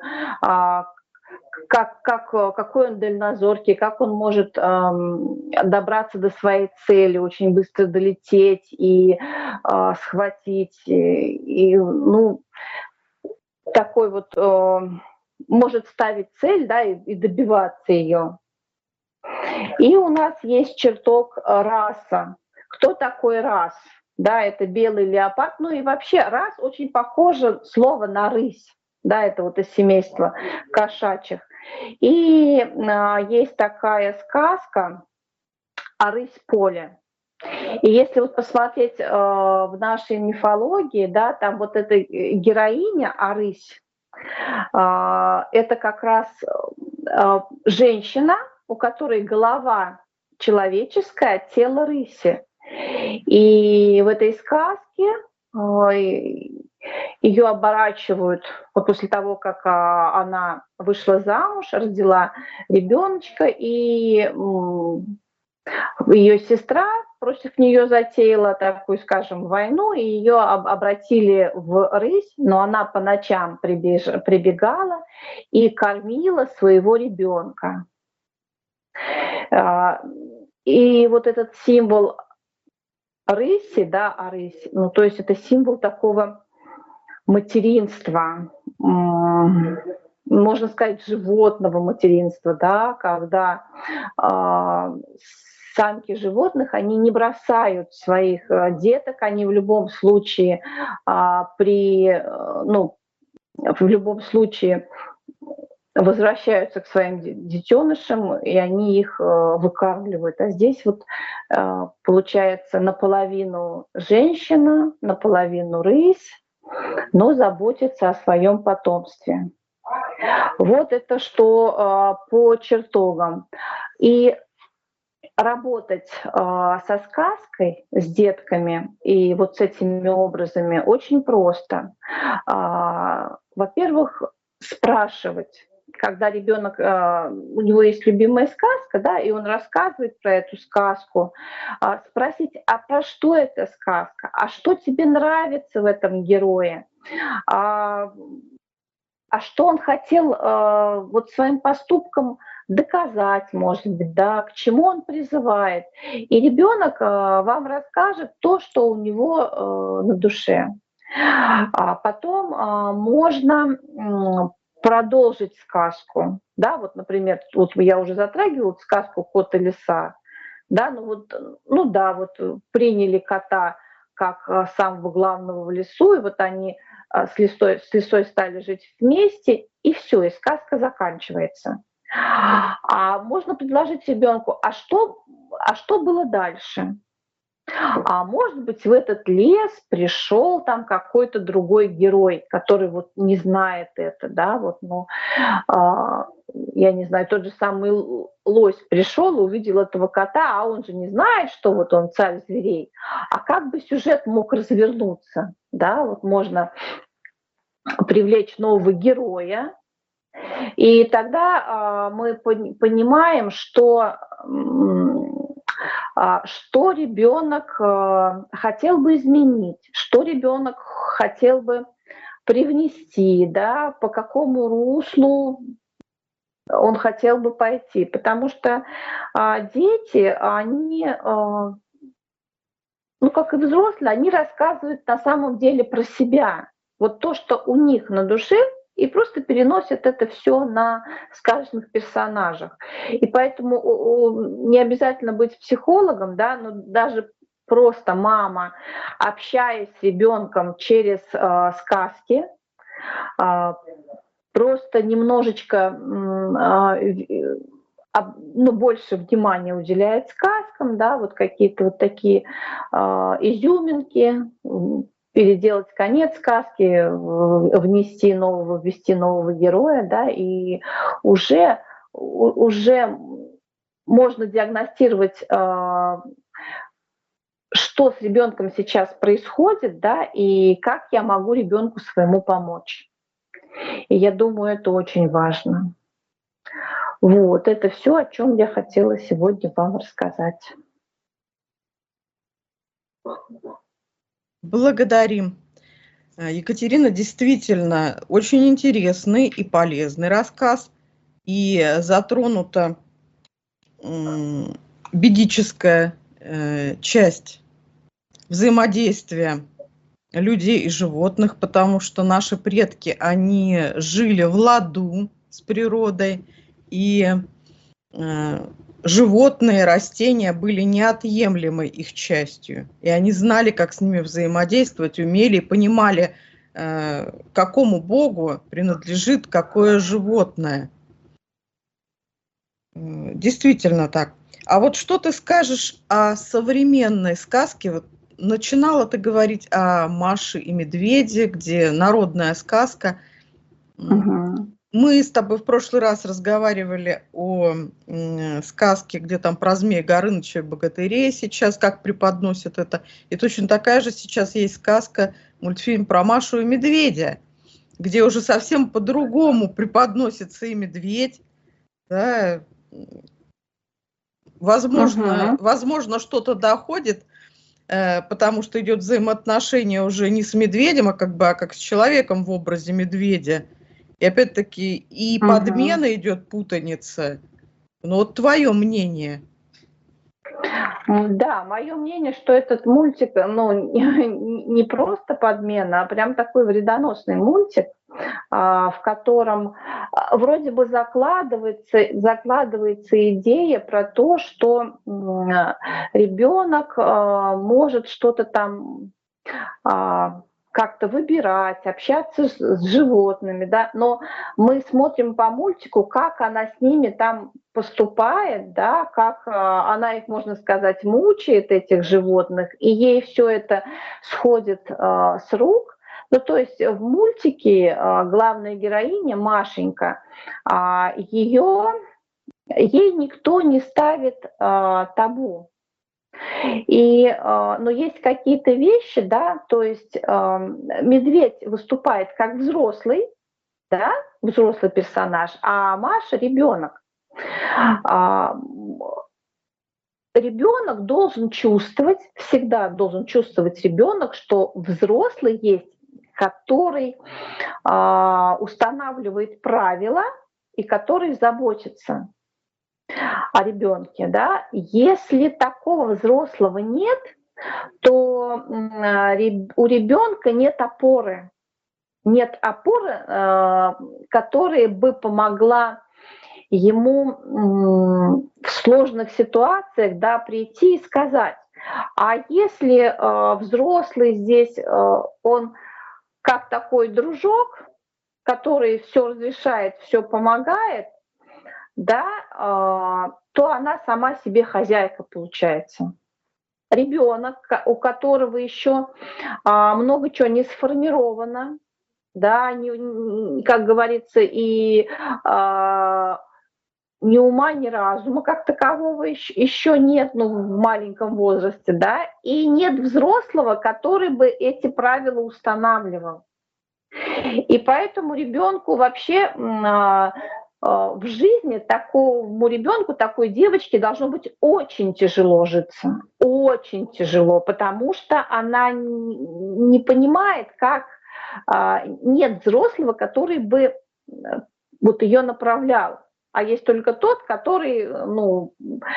какой он дальнозоркий, как он может добраться до своей цели, очень быстро долететь и схватить, и ну, такой вот может ставить цель, да, и добиваться ее. И у нас есть чертог раса. Кто такой рас? Да, это белый леопард. Ну и вообще рас очень похоже слово на рысь. Да, это вот из семейства кошачьих. И есть такая сказка о рысь-поле. И если вот посмотреть в нашей мифологии, да, там вот эта героиня рысь, это как раз женщина, у которой голова человеческая, тело рыси. И в этой сказке ее оборачивают вот после того, как она вышла замуж, родила ребеночка, и ее сестра против нее затеяла такую, скажем, войну, и ее обратили в рысь, но она по ночам прибегала и кормила своего ребенка. И вот этот символ рыси, да, рысь, ну то есть это символ такого материнства, можно сказать, животного материнства, да, когда самки животных, они не бросают своих деток, они в любом случае в любом случае возвращаются к своим детенышам, и они их выкармливают. А здесь вот получается наполовину женщина, наполовину рысь, но заботится о своем потомстве. Вот это что по чертогам. И работать со сказкой, с детками и вот с этими образами очень просто. Во-первых, спрашивать. Когда ребенок, у него есть любимая сказка, да, и он рассказывает про эту сказку, спросить, а про что эта сказка, а что тебе нравится в этом герое, а что он хотел вот своим поступком доказать, может быть, да, к чему он призывает. И ребенок вам расскажет то, что у него на душе. А потом можно продолжить сказку. Да, вот, например, вот я уже затрагивала сказку «Кот и лиса». Да, вот приняли кота как самого главного в лесу, и вот они с лисой стали жить вместе, и все, и сказка заканчивается. А можно предложить ребенку, а что было дальше? А может быть, в этот лес пришел там какой-то другой герой, который вот не знает это, да, вот, но, я не знаю, тот же самый лось пришел, увидел этого кота, а он же не знает, что вот он царь зверей. А как бы сюжет мог развернуться, да, вот можно привлечь нового героя, и тогда мы понимаем, что ребенок хотел бы изменить, что ребенок хотел бы привнести, да, по какому руслу он хотел бы пойти. Потому что дети, они, ну как и взрослые, они рассказывают на самом деле про себя. Вот то, что у них на душе, и просто переносят это все на сказочных персонажах. И поэтому не обязательно быть психологом, да, но даже просто мама, общаясь с ребенком через сказки, просто немножечко больше внимания уделяет сказкам, да, вот какие-то вот такие изюминки, переделать конец сказки, ввести нового героя, да, и уже можно диагностировать, что с ребенком сейчас происходит, да, и как я могу ребенку своему помочь. И я думаю, это очень важно. Вот, это все, о чем я хотела сегодня вам рассказать. Благодарим. Екатерина, действительно, очень интересный и полезный рассказ. И затронута ведическая часть взаимодействия людей и животных, потому что наши предки, они жили в ладу с природой, и животные, растения были неотъемлемой их частью. И они знали, как с ними взаимодействовать, умели и понимали, какому богу принадлежит какое животное. Действительно так. А вот что ты скажешь о современной сказке? Вот начинала ты говорить о Маше и Медведе, где народная сказка. Угу. Мы с тобой в прошлый раз разговаривали о сказке, где там про Змея Горыныча и богатырей сейчас, как преподносят это. И точно такая же сейчас есть сказка, мультфильм про Машу и Медведя, где уже совсем по-другому преподносится и медведь. Да. Возможно, что-то доходит, потому что идет взаимоотношение уже не с медведем, а как с человеком в образе медведя. И опять-таки и подмена идет, путаница. Ну вот твое мнение. Да, мое мнение, что этот мультик, не просто подмена, а прям такой вредоносный мультик, в котором вроде бы закладывается идея про то, что ребенок может что-то там как-то выбирать, общаться с животными, да, но мы смотрим по мультику, как она с ними там поступает, да, как она их, можно сказать, мучает, этих животных, и ей все это сходит с рук. Ну, то есть в мультике главная героиня Машенька, ей никто не ставит табу. Но есть какие-то вещи, да, то есть медведь выступает как взрослый, да, взрослый персонаж, а Маша ребенок. Ребенок должен чувствовать, всегда должен чувствовать ребенок, что взрослый есть, который устанавливает правила и который заботится о ребенке, да. Если такого взрослого нет, то у ребенка нет опоры, которая бы помогла ему в сложных ситуациях, да, прийти и сказать. А если взрослый здесь, он как такой дружок, который все разрешает, все помогает, да, то она сама себе хозяйка получается. Ребенок, у которого еще много чего не сформировано, да, как говорится, и ни ума, ни разума как такового еще нет, ну, в маленьком возрасте, да, и нет взрослого, который бы эти правила устанавливал. И поэтому ребенку вообще в жизни такому ребенку, такой девочке должно быть очень тяжело житься, очень тяжело, потому что она не понимает, как нет взрослого, который бы вот ее направлял. А есть только тот, который, ну,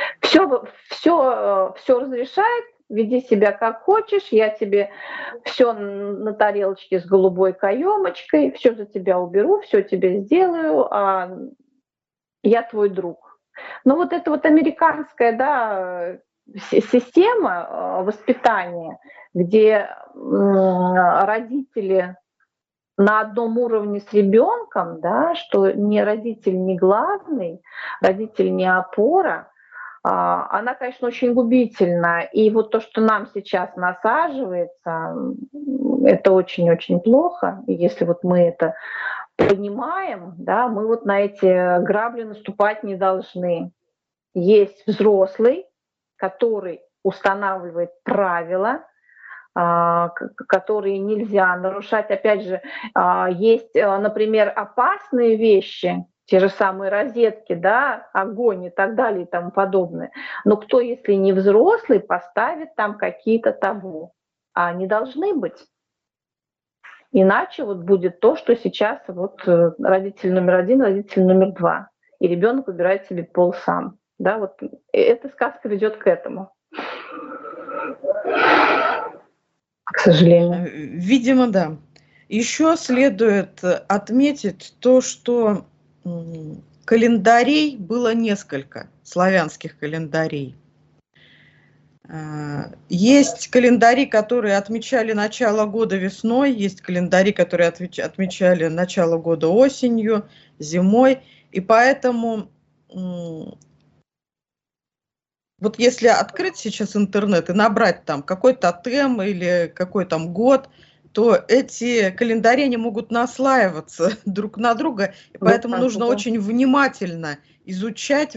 все разрешает, веди себя как хочешь, я тебе все на тарелочке с голубой каемочкой, все за тебя уберу, все тебе сделаю, а я твой друг. Но вот эта вот американская, да, система воспитания, где родители на одном уровне с ребенком, да, что не родитель не главный, родитель не опора, она, конечно, очень губительна. И вот то, что нам сейчас насаживается, это очень-очень плохо. И если вот мы это понимаем, да, мы вот на эти грабли наступать не должны. Есть взрослый, который устанавливает правила, которые нельзя нарушать. Опять же, есть, например, опасные вещи, те же самые розетки, да, огонь и так далее и тому подобное. Но кто, если не взрослый, поставит там какие-то табу? А они должны быть. Иначе вот будет то, что сейчас вот родитель номер 1, родитель номер 2. И ребенок выбирает себе пол сам. Да, вот эта сказка ведет к этому. К сожалению. Видимо, да. Еще следует отметить то, что календарей было несколько, славянских календарей. Есть календари, которые отмечали начало года весной, есть календари, которые отмечали начало года осенью, зимой. И поэтому вот если открыть сейчас интернет и набрать там какой тотем или какой там год, то эти календари не могут наслаиваться друг на друга. И поэтому нужно очень внимательно изучать,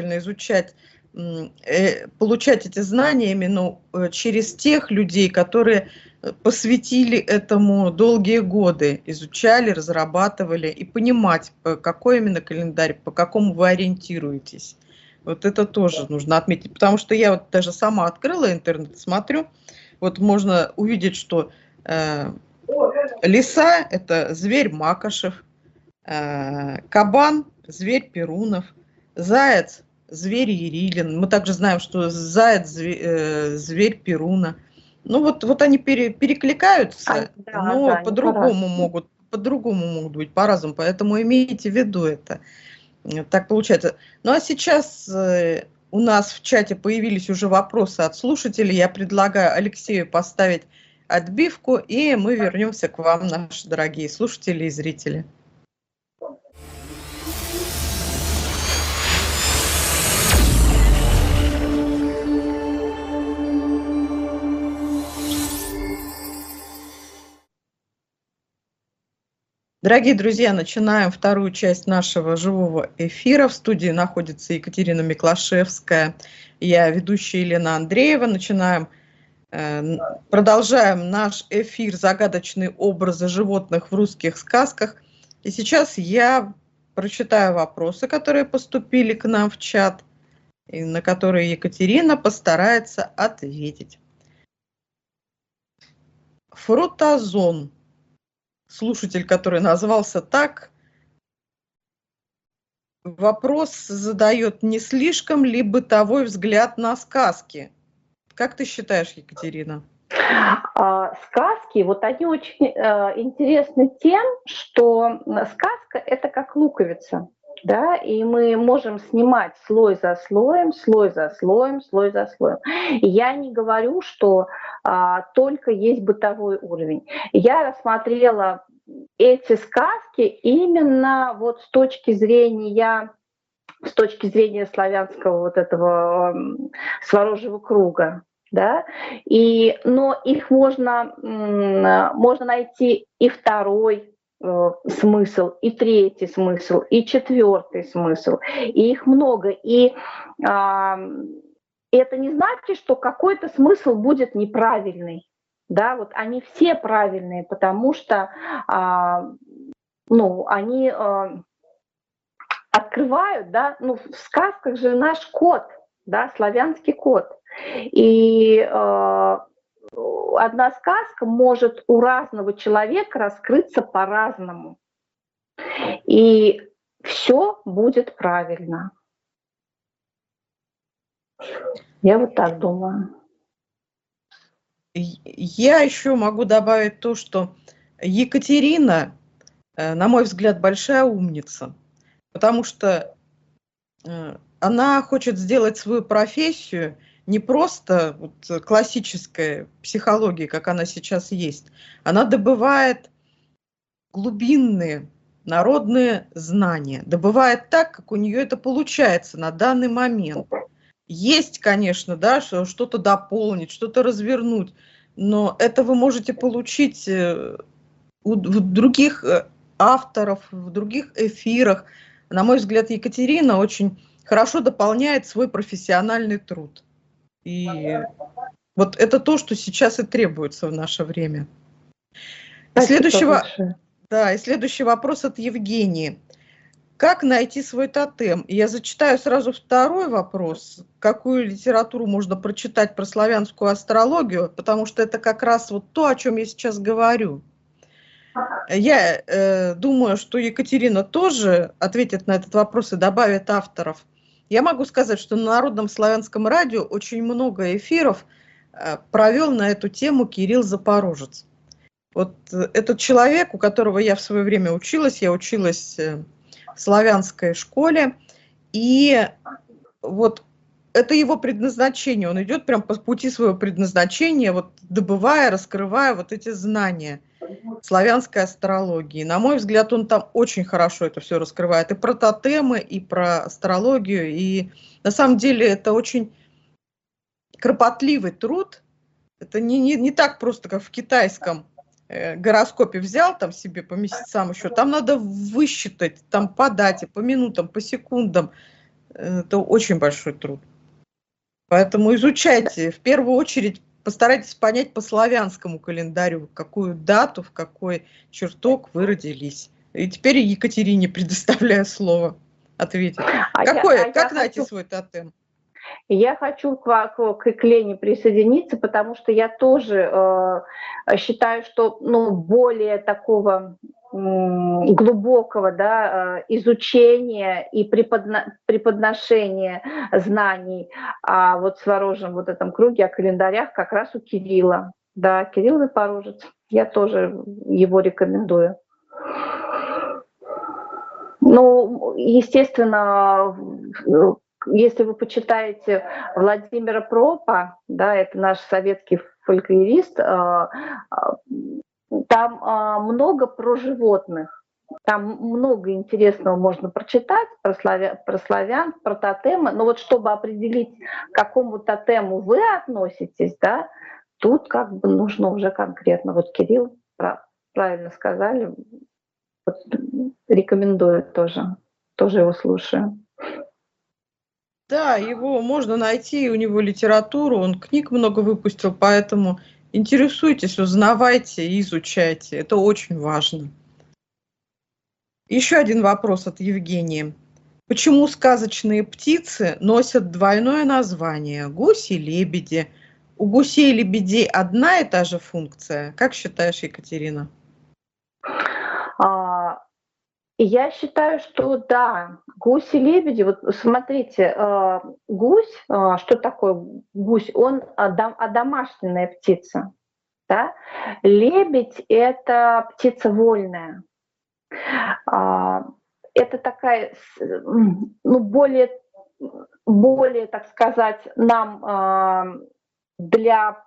получать эти знания именно через тех людей, которые посвятили этому долгие годы, изучали, разрабатывали, и понимать, какой именно календарь, по какому вы ориентируетесь. Вот это тоже нужно отметить, потому что я вот даже сама открыла интернет, смотрю, вот можно увидеть, что лиса – это зверь Макошев, кабан – зверь Перунов, заяц – зверь Ерилин. Мы также знаем, что заяц – зверь Перуна. Ну вот они перекликаются, но по-другому могут быть, по-разному, поэтому имейте в виду это. Так получается. Ну а сейчас у нас в чате появились уже вопросы от слушателей. Я предлагаю Алексею поставить отбивку, и мы вернемся к вам, наши дорогие слушатели и зрители. Дорогие друзья, начинаем вторую часть нашего живого эфира. В студии находится Екатерина Миклашевская, я ведущая Елена Андреева. Продолжаем наш эфир «Загадочные образы животных в русских сказках». И сейчас я прочитаю вопросы, которые поступили к нам в чат, и на которые Екатерина постарается ответить. Фрутозон. Слушатель, который назвался так, вопрос задает: не слишком ли бытовой взгляд на сказки? Как ты считаешь, Екатерина? Сказки, вот они очень интересны тем, что сказка – это как луковица. Да, и мы можем снимать слой за слоем, слой за слоем, слой за слоем. И я не говорю, что только есть бытовой уровень. Я рассмотрела эти сказки именно вот с точки зрения с точки зрения славянского вот этого сворожьего круга. Да? Но их можно найти и второй смысл, и третий смысл, и четвертый смысл. И их много. И это не значит, что какой-то смысл будет неправильный. Да, вот они все правильные, потому что они открывают, да, в сказках же наш код, да, славянский код. И одна сказка может у разного человека раскрыться по-разному. И все будет правильно. Я вот так думаю. Я еще могу добавить то, что Екатерина, на мой взгляд, большая умница, потому что она хочет сделать свою профессию не просто классической психологии, как она сейчас есть. Она добывает глубинные народные знания, добывает так, как у нее это получается на данный момент. Есть, конечно, да, что-то дополнить, что-то развернуть, но это вы можете получить у других авторов, в других эфирах. На мой взгляд, Екатерина очень хорошо дополняет свой профессиональный труд. И вот это то, что сейчас и требуется в наше время. И следующий вопрос от Евгении. Как найти свой тотем? Я зачитаю сразу второй вопрос. Какую литературу можно прочитать про славянскую астрологию? Потому что это как раз вот то, о чем я сейчас говорю. Я думаю, что Екатерина тоже ответит на этот вопрос и добавит авторов. Я могу сказать, что на Народном славянском радио очень много эфиров провел на эту тему Кирилл Запорожец. Вот этот человек, у которого я в свое время училась, я училась в славянской школе, и вот это его предназначение, он идет прям по пути своего предназначения, вот добывая, раскрывая вот эти знания славянской астрологии. На мой взгляд, он там очень хорошо это все раскрывает, и про тотемы, и про астрологию, и на самом деле это очень кропотливый труд, это не так просто, как в китайском гороскопе взял там себе по месяцам еще, там надо высчитать, там по дате, по минутам, по секундам. Это очень большой труд. Поэтому изучайте, в первую очередь постарайтесь понять по славянскому календарю, в какую дату, в какой чертог вы родились. И теперь Екатерине предоставляю слово ответить. Как найти свой тотем? Я хочу к Лене присоединиться, потому что я тоже считаю, что более такого глубокого, да, изучения и преподношения знаний вот в сворожьем вот этом круге, о календарях как раз у Кирилла. Да, Кирилл Запорожец. Я тоже его рекомендую. Естественно, если вы почитаете Владимира Пропа, да, это наш советский фольклорист, там много про животных, там много интересного можно прочитать про славян, про тотемы, но вот чтобы определить, к какому тотему вы относитесь, да, тут как бы нужно уже конкретно. Вот Кирилл правильно сказали, вот, рекомендую тоже его слушаю. Да, его можно найти, у него литературу, он книг много выпустил, поэтому интересуйтесь, узнавайте и изучайте. Это очень важно. Еще один вопрос от Евгении. Почему сказочные птицы носят двойное название – гуси и лебеди? У гусей и лебедей одна и та же функция? Как считаешь, Екатерина? Я считаю, что да, гуси-лебеди, вот смотрите, гусь, что такое гусь? Он одомашненная птица, да? Лебедь – это птица вольная. Это такая, более, так сказать, нам для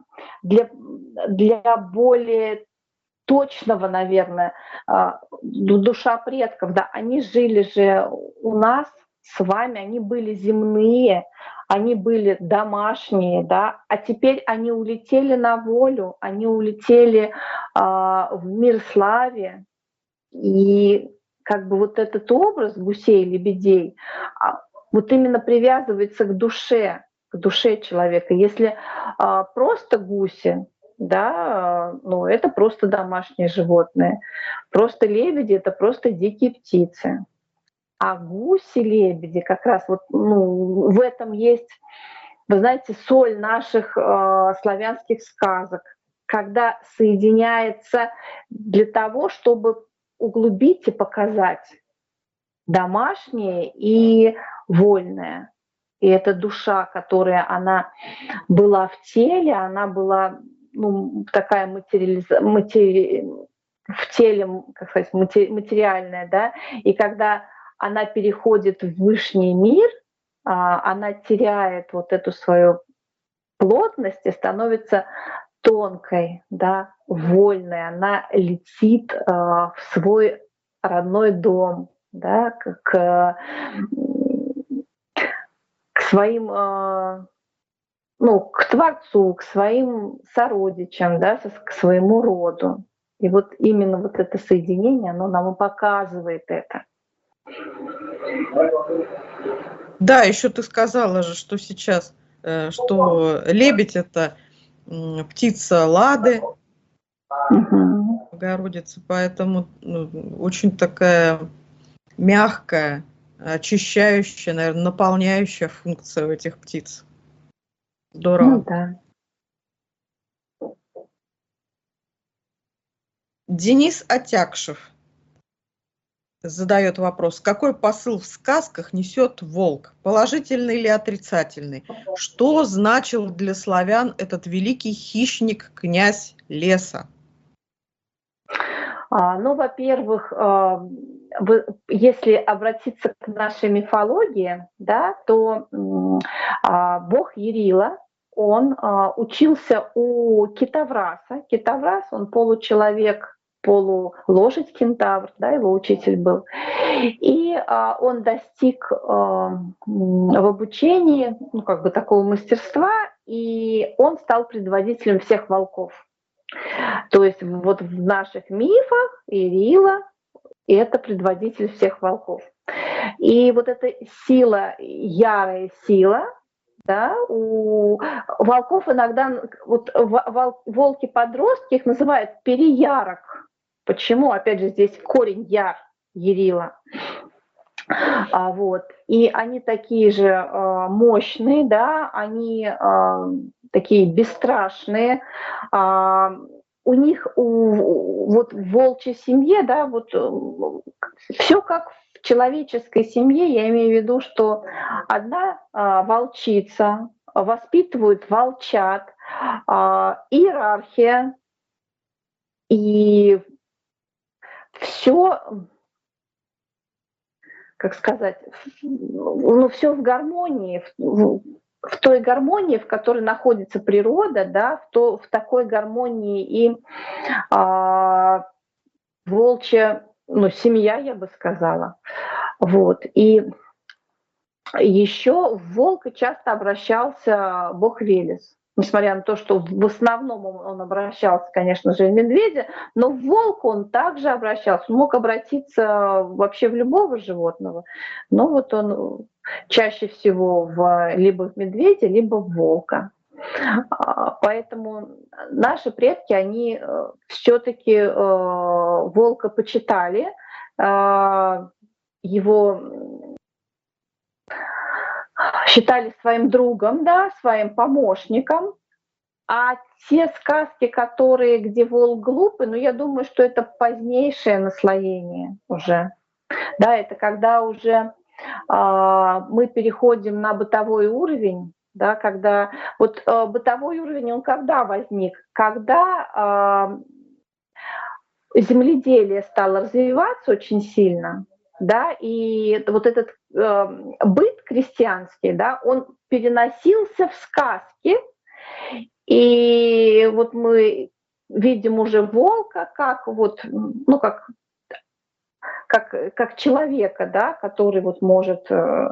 более точного, наверное, душа предков, да, они жили же у нас, с вами, они были земные, они были домашние, да, а теперь они улетели на волю, они улетели в мир славе, и как бы вот этот образ гусей, лебедей, вот именно привязывается к душе человека. Если просто гуси, да, ну это просто домашние животные, просто лебеди это просто дикие птицы. А гуси-лебеди как раз вот ну, в этом есть, вы знаете, соль наших славянских сказок, когда соединяется для того, чтобы углубить и показать домашнее и вольное. И эта душа, которая она была в теле, она была ну, такая в теле, как сказать, материальная, да, и когда она переходит в высший мир, она теряет вот эту свою плотность и становится тонкой, да, вольной, она летит в свой родной дом, да, к своим, ну, к Творцу, к своим сородичам, да, к своему роду. И вот именно вот это соединение, оно нам и показывает это. Да, еще ты сказала же, что сейчас, что лебедь это птица Лады, Богородицы, поэтому ну, очень такая мягкая, очищающая, наверное, наполняющая функция у этих птиц. Здорово. Ну, да. Денис Отякшев задает вопрос: какой посыл в сказках несет волк? Положительный или отрицательный? Что значил для славян этот великий хищник, князь леса? Ну, во-первых, если обратиться к нашей мифологии, да, то бог Ярила, он учился у Китавраса. Китаврас, он получеловек, полулошадь кентавр, да, его учитель был. И он достиг в обучении, ну, как бы такого мастерства, и он стал предводителем всех волков. То есть вот в наших мифах Ярила – это предводитель всех волков. И вот эта сила, ярая сила, да, у волков иногда, вот волки-подростки их называют переярок. Почему? Опять же, здесь корень яр, Ярила. Вот. И они такие же мощные, да, они такие бесстрашные. У них вот в волчьей семье, да, вот все как в человеческой семье, я имею в виду, что одна волчица воспитывает волчат, иерархия, и все, как сказать, ну, все в гармонии, в той гармонии, в которой находится природа, да, в такой гармонии и волчья, ну, семья, я бы сказала. Вот. И еще в волка часто обращался бог Велес. Несмотря на то, что в основном он обращался, конечно же, в медведя, но в волка он также обращался. Он мог обратиться вообще в любого животного, но вот он чаще всего либо в медведя, либо в волка. Поэтому наши предки, они все-таки волка почитали, его считали своим другом, да, своим помощником. А те сказки, где волк глупый, ну, я думаю, что это позднейшее наслоение уже. Да, это когда уже мы переходим на бытовой уровень, да, когда вот бытовой уровень, он когда возник? Когда земледелие стало развиваться очень сильно, да, и вот этот быт крестьянский, да, он переносился в сказки, и вот мы видим уже волка как вот, ну, как как человека, да, который вот может,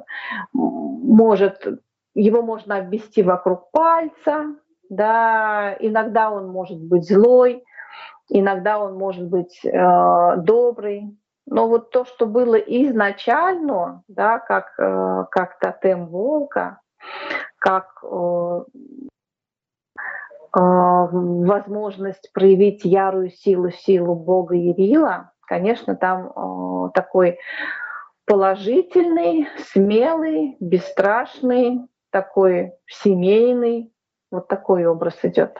его можно обвести вокруг пальца, да, иногда он может быть злой, иногда он может быть добрый. Но вот то, что было изначально, да, как тотем волка, как возможность проявить ярую силу Бога Ярила, конечно, там такой положительный, смелый, бесстрашный, такой семейный, вот такой образ идет.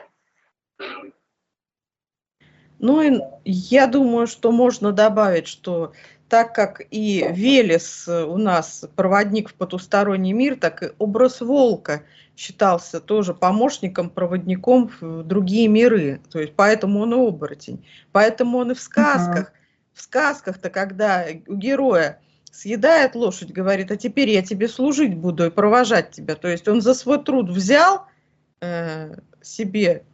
Ну и я думаю, что можно добавить, что так как и Велес у нас проводник в потусторонний мир, так и образ волка считался тоже помощником, проводником в другие миры. То есть поэтому он и оборотень. Поэтому он и в сказках. В сказках-то, когда у героя съедает лошадь, говорит, а теперь я тебе служить буду и провожать тебя. То есть он за свой труд взял себе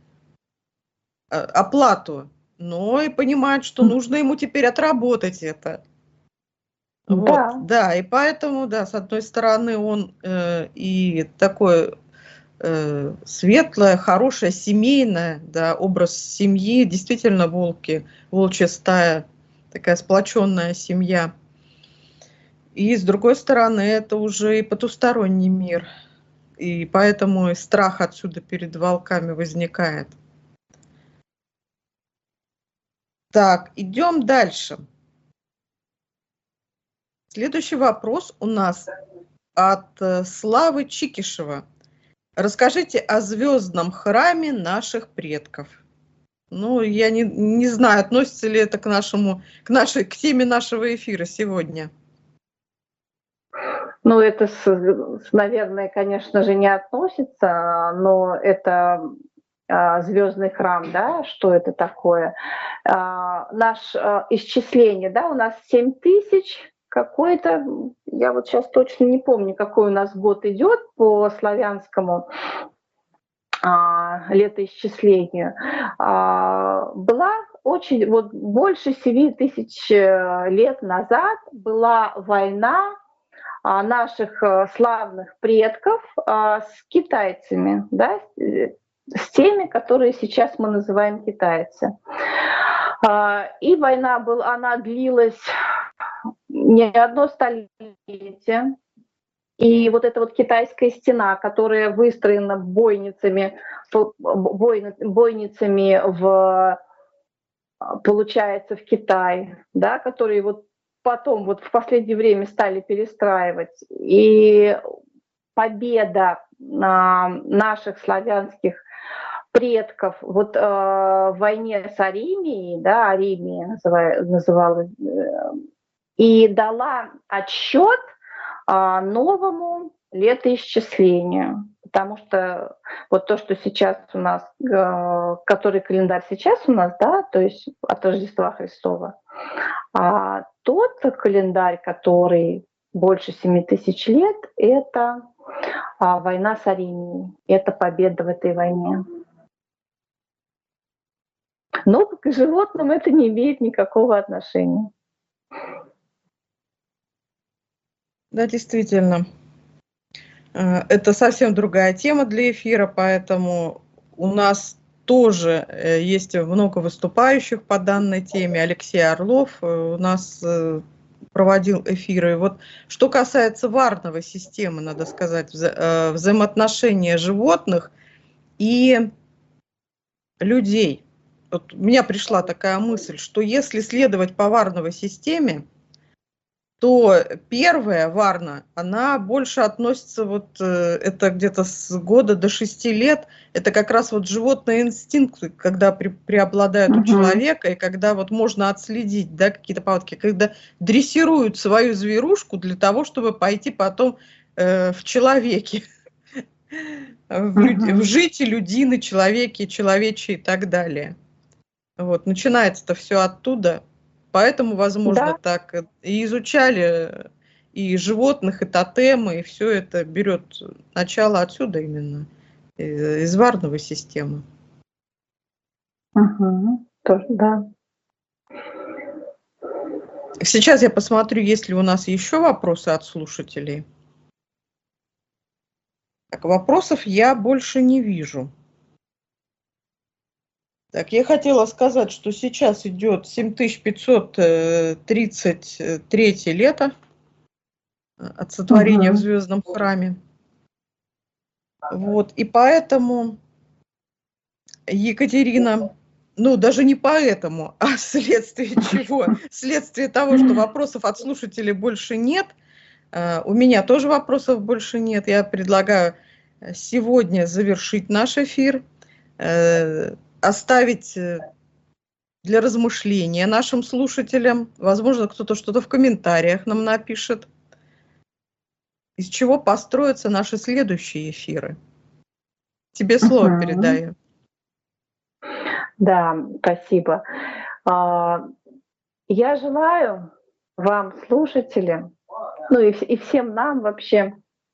оплату, но и понимает, что нужно ему теперь отработать это. Вот, да, и поэтому, да, с одной стороны, он и такой светлое, хорошее, семейное, да, образ семьи, действительно волки, волчья стая, такая сплоченная семья. И с другой стороны, это уже и потусторонний мир, и поэтому и страх отсюда перед волками возникает. Так, идем дальше. Следующий вопрос у нас от Славы Чикишева. Расскажите о звездном храме наших предков. Ну, я не знаю, относится ли это к теме нашего эфира сегодня. Ну, это, наверное, конечно же, не относится, но это звездный храм, да, что это такое? Наше исчисление, да, у нас 7000 какой-то, я вот сейчас точно не помню, какой у нас год идет по славянскому летоисчислению, была очень, вот больше 7000 лет назад была война наших славных предков с китайцами, да, с теми, которые сейчас мы называем китайцы. И война была, она длилась не одно столетие. И вот эта вот китайская стена, которая выстроена бойницами получается, в Китае, да, которые вот потом вот в последнее время стали перестраивать. И победа наших славянских предков вот в войне с Аримией, да, Аримия называлась, и дала отсчет новому летоисчислению. Потому что вот то, что сейчас у нас, который календарь сейчас у нас, да, то есть от Рождества Христова, а тот календарь, который больше 7000 лет, это война с Аримией, это победа в этой войне. Но к животным это не имеет никакого отношения. Да, действительно. Это совсем другая тема для эфира, поэтому у нас тоже есть много выступающих по данной теме. Алексей Орлов у нас проводил эфиры. Вот что касается варновой системы, надо сказать, взаимоотношения животных и людей. Вот у меня пришла такая мысль, что если следовать по варновой системе, то первая варна, она больше относится, вот это где-то с года до 6 лет, это как раз вот животные инстинкты, когда преобладают у человека, и когда вот можно отследить, да, какие-то повадки, когда дрессируют свою зверушку для того, чтобы пойти потом в человеке, в жите, людины, человеки, человечи и так далее. Вот, начинается-то все оттуда. Поэтому, возможно, так и изучали и животных, и тотемы, и все это берет начало отсюда именно, из варновой системы. Тоже, да. Сейчас я посмотрю, есть ли у нас еще вопросы от слушателей. Так, вопросов я больше не вижу. Так, я хотела сказать, что сейчас идет 7533 лето от сотворения в Звездном храме. Вот, и поэтому Екатерина, ну даже не поэтому, а вследствие чего? Вследствие того, что вопросов от слушателей больше нет, у меня тоже вопросов больше нет. Я предлагаю сегодня завершить наш эфир, оставить для размышления нашим слушателям. Возможно, кто-то что-то в комментариях нам напишет, из чего построятся наши следующие эфиры. Тебе слово передаю. Да, спасибо. Я желаю вам, слушатели, ну и всем нам вообще,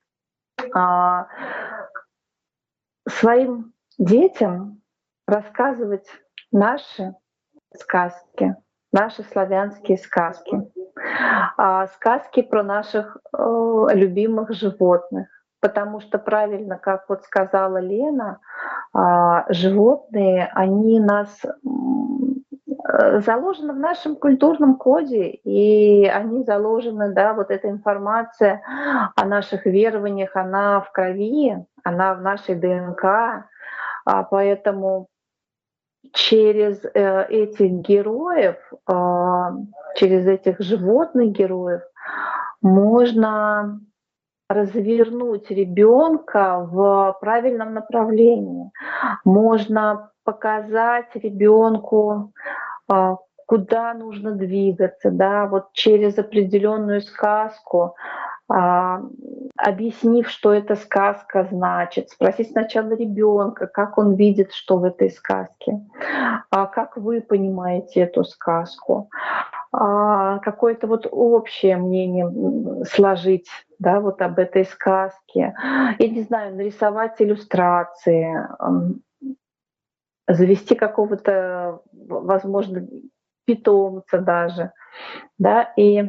своим детям рассказывать наши сказки, наши славянские сказки, сказки про наших любимых животных. Потому что правильно, как вот сказала Лена, животные, они нас заложены в нашем культурном коде, и они заложены, да, вот эта информация о наших верованиях, она в крови, она в нашей ДНК, поэтому через этих героев, через этих животных героев можно развернуть ребенка в правильном направлении. Можно показать ребенку, куда нужно двигаться, да, вот через определенную сказку, объяснив, что эта сказка значит, спросить сначала ребенка, как он видит, что в этой сказке, как вы понимаете эту сказку, какое-то вот общее мнение сложить, да, вот об этой сказке. Я не знаю, нарисовать иллюстрации, завести какого-то, возможно, питомца даже, да, и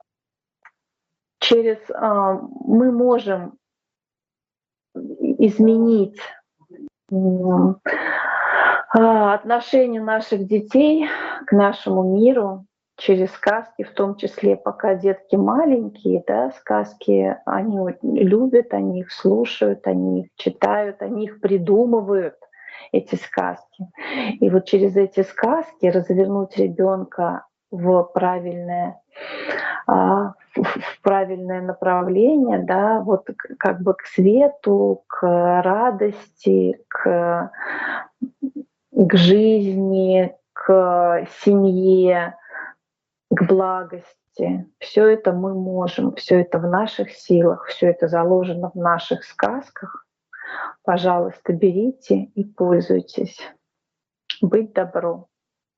через мы можем изменить отношение наших детей к нашему миру через сказки, в том числе, пока детки маленькие, да, сказки они любят, они их слушают, они их читают, они их придумывают, эти сказки. И вот через эти сказки развернуть ребенка в правильное направление, да, вот как бы к свету, к радости, к жизни, к семье, к благости. Все это мы можем, все это в наших силах, все это заложено в наших сказках. Пожалуйста, берите и пользуйтесь. Быть добру.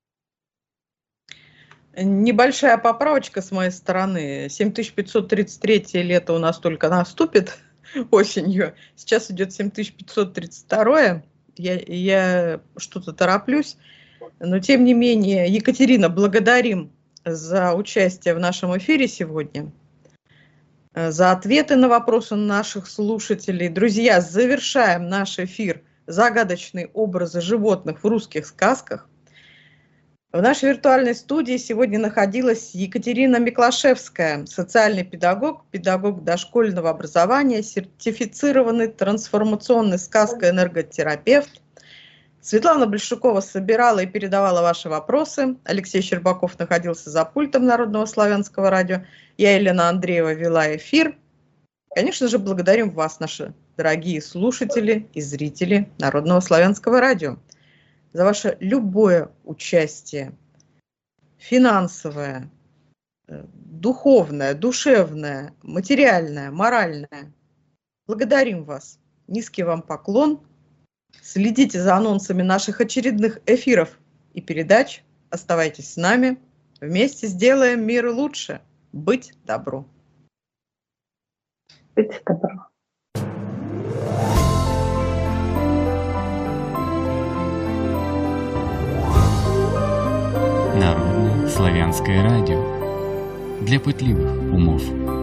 Небольшая поправочка с моей стороны. 7533 лето у нас только наступит осенью. Сейчас идет 7532. Я что-то тороплюсь. Но тем не менее, Екатерина, благодарим за участие в нашем эфире сегодня, за ответы на вопросы наших слушателей. Друзья, завершаем наш эфир «Загадочные образы животных в русских сказках». В нашей виртуальной студии сегодня находилась Екатерина Миклашевская, социальный педагог, педагог дошкольного образования, сертифицированный трансформационный сказко-энерготерапевт. Светлана Большакова собирала и передавала ваши вопросы. Алексей Щербаков находился за пультом Народного славянского радио. Я, Елена Андреева, вела эфир. Конечно же, благодарим вас, наши дорогие слушатели и зрители Народного славянского радио, за ваше любое участие, финансовое, духовное, душевное, материальное, моральное. Благодарим вас. Низкий вам поклон. Следите за анонсами наших очередных эфиров и передач. Оставайтесь с нами. Вместе сделаем мир лучше. Быть добру. Быть добру. Народное славянское радио. для пытливых умов.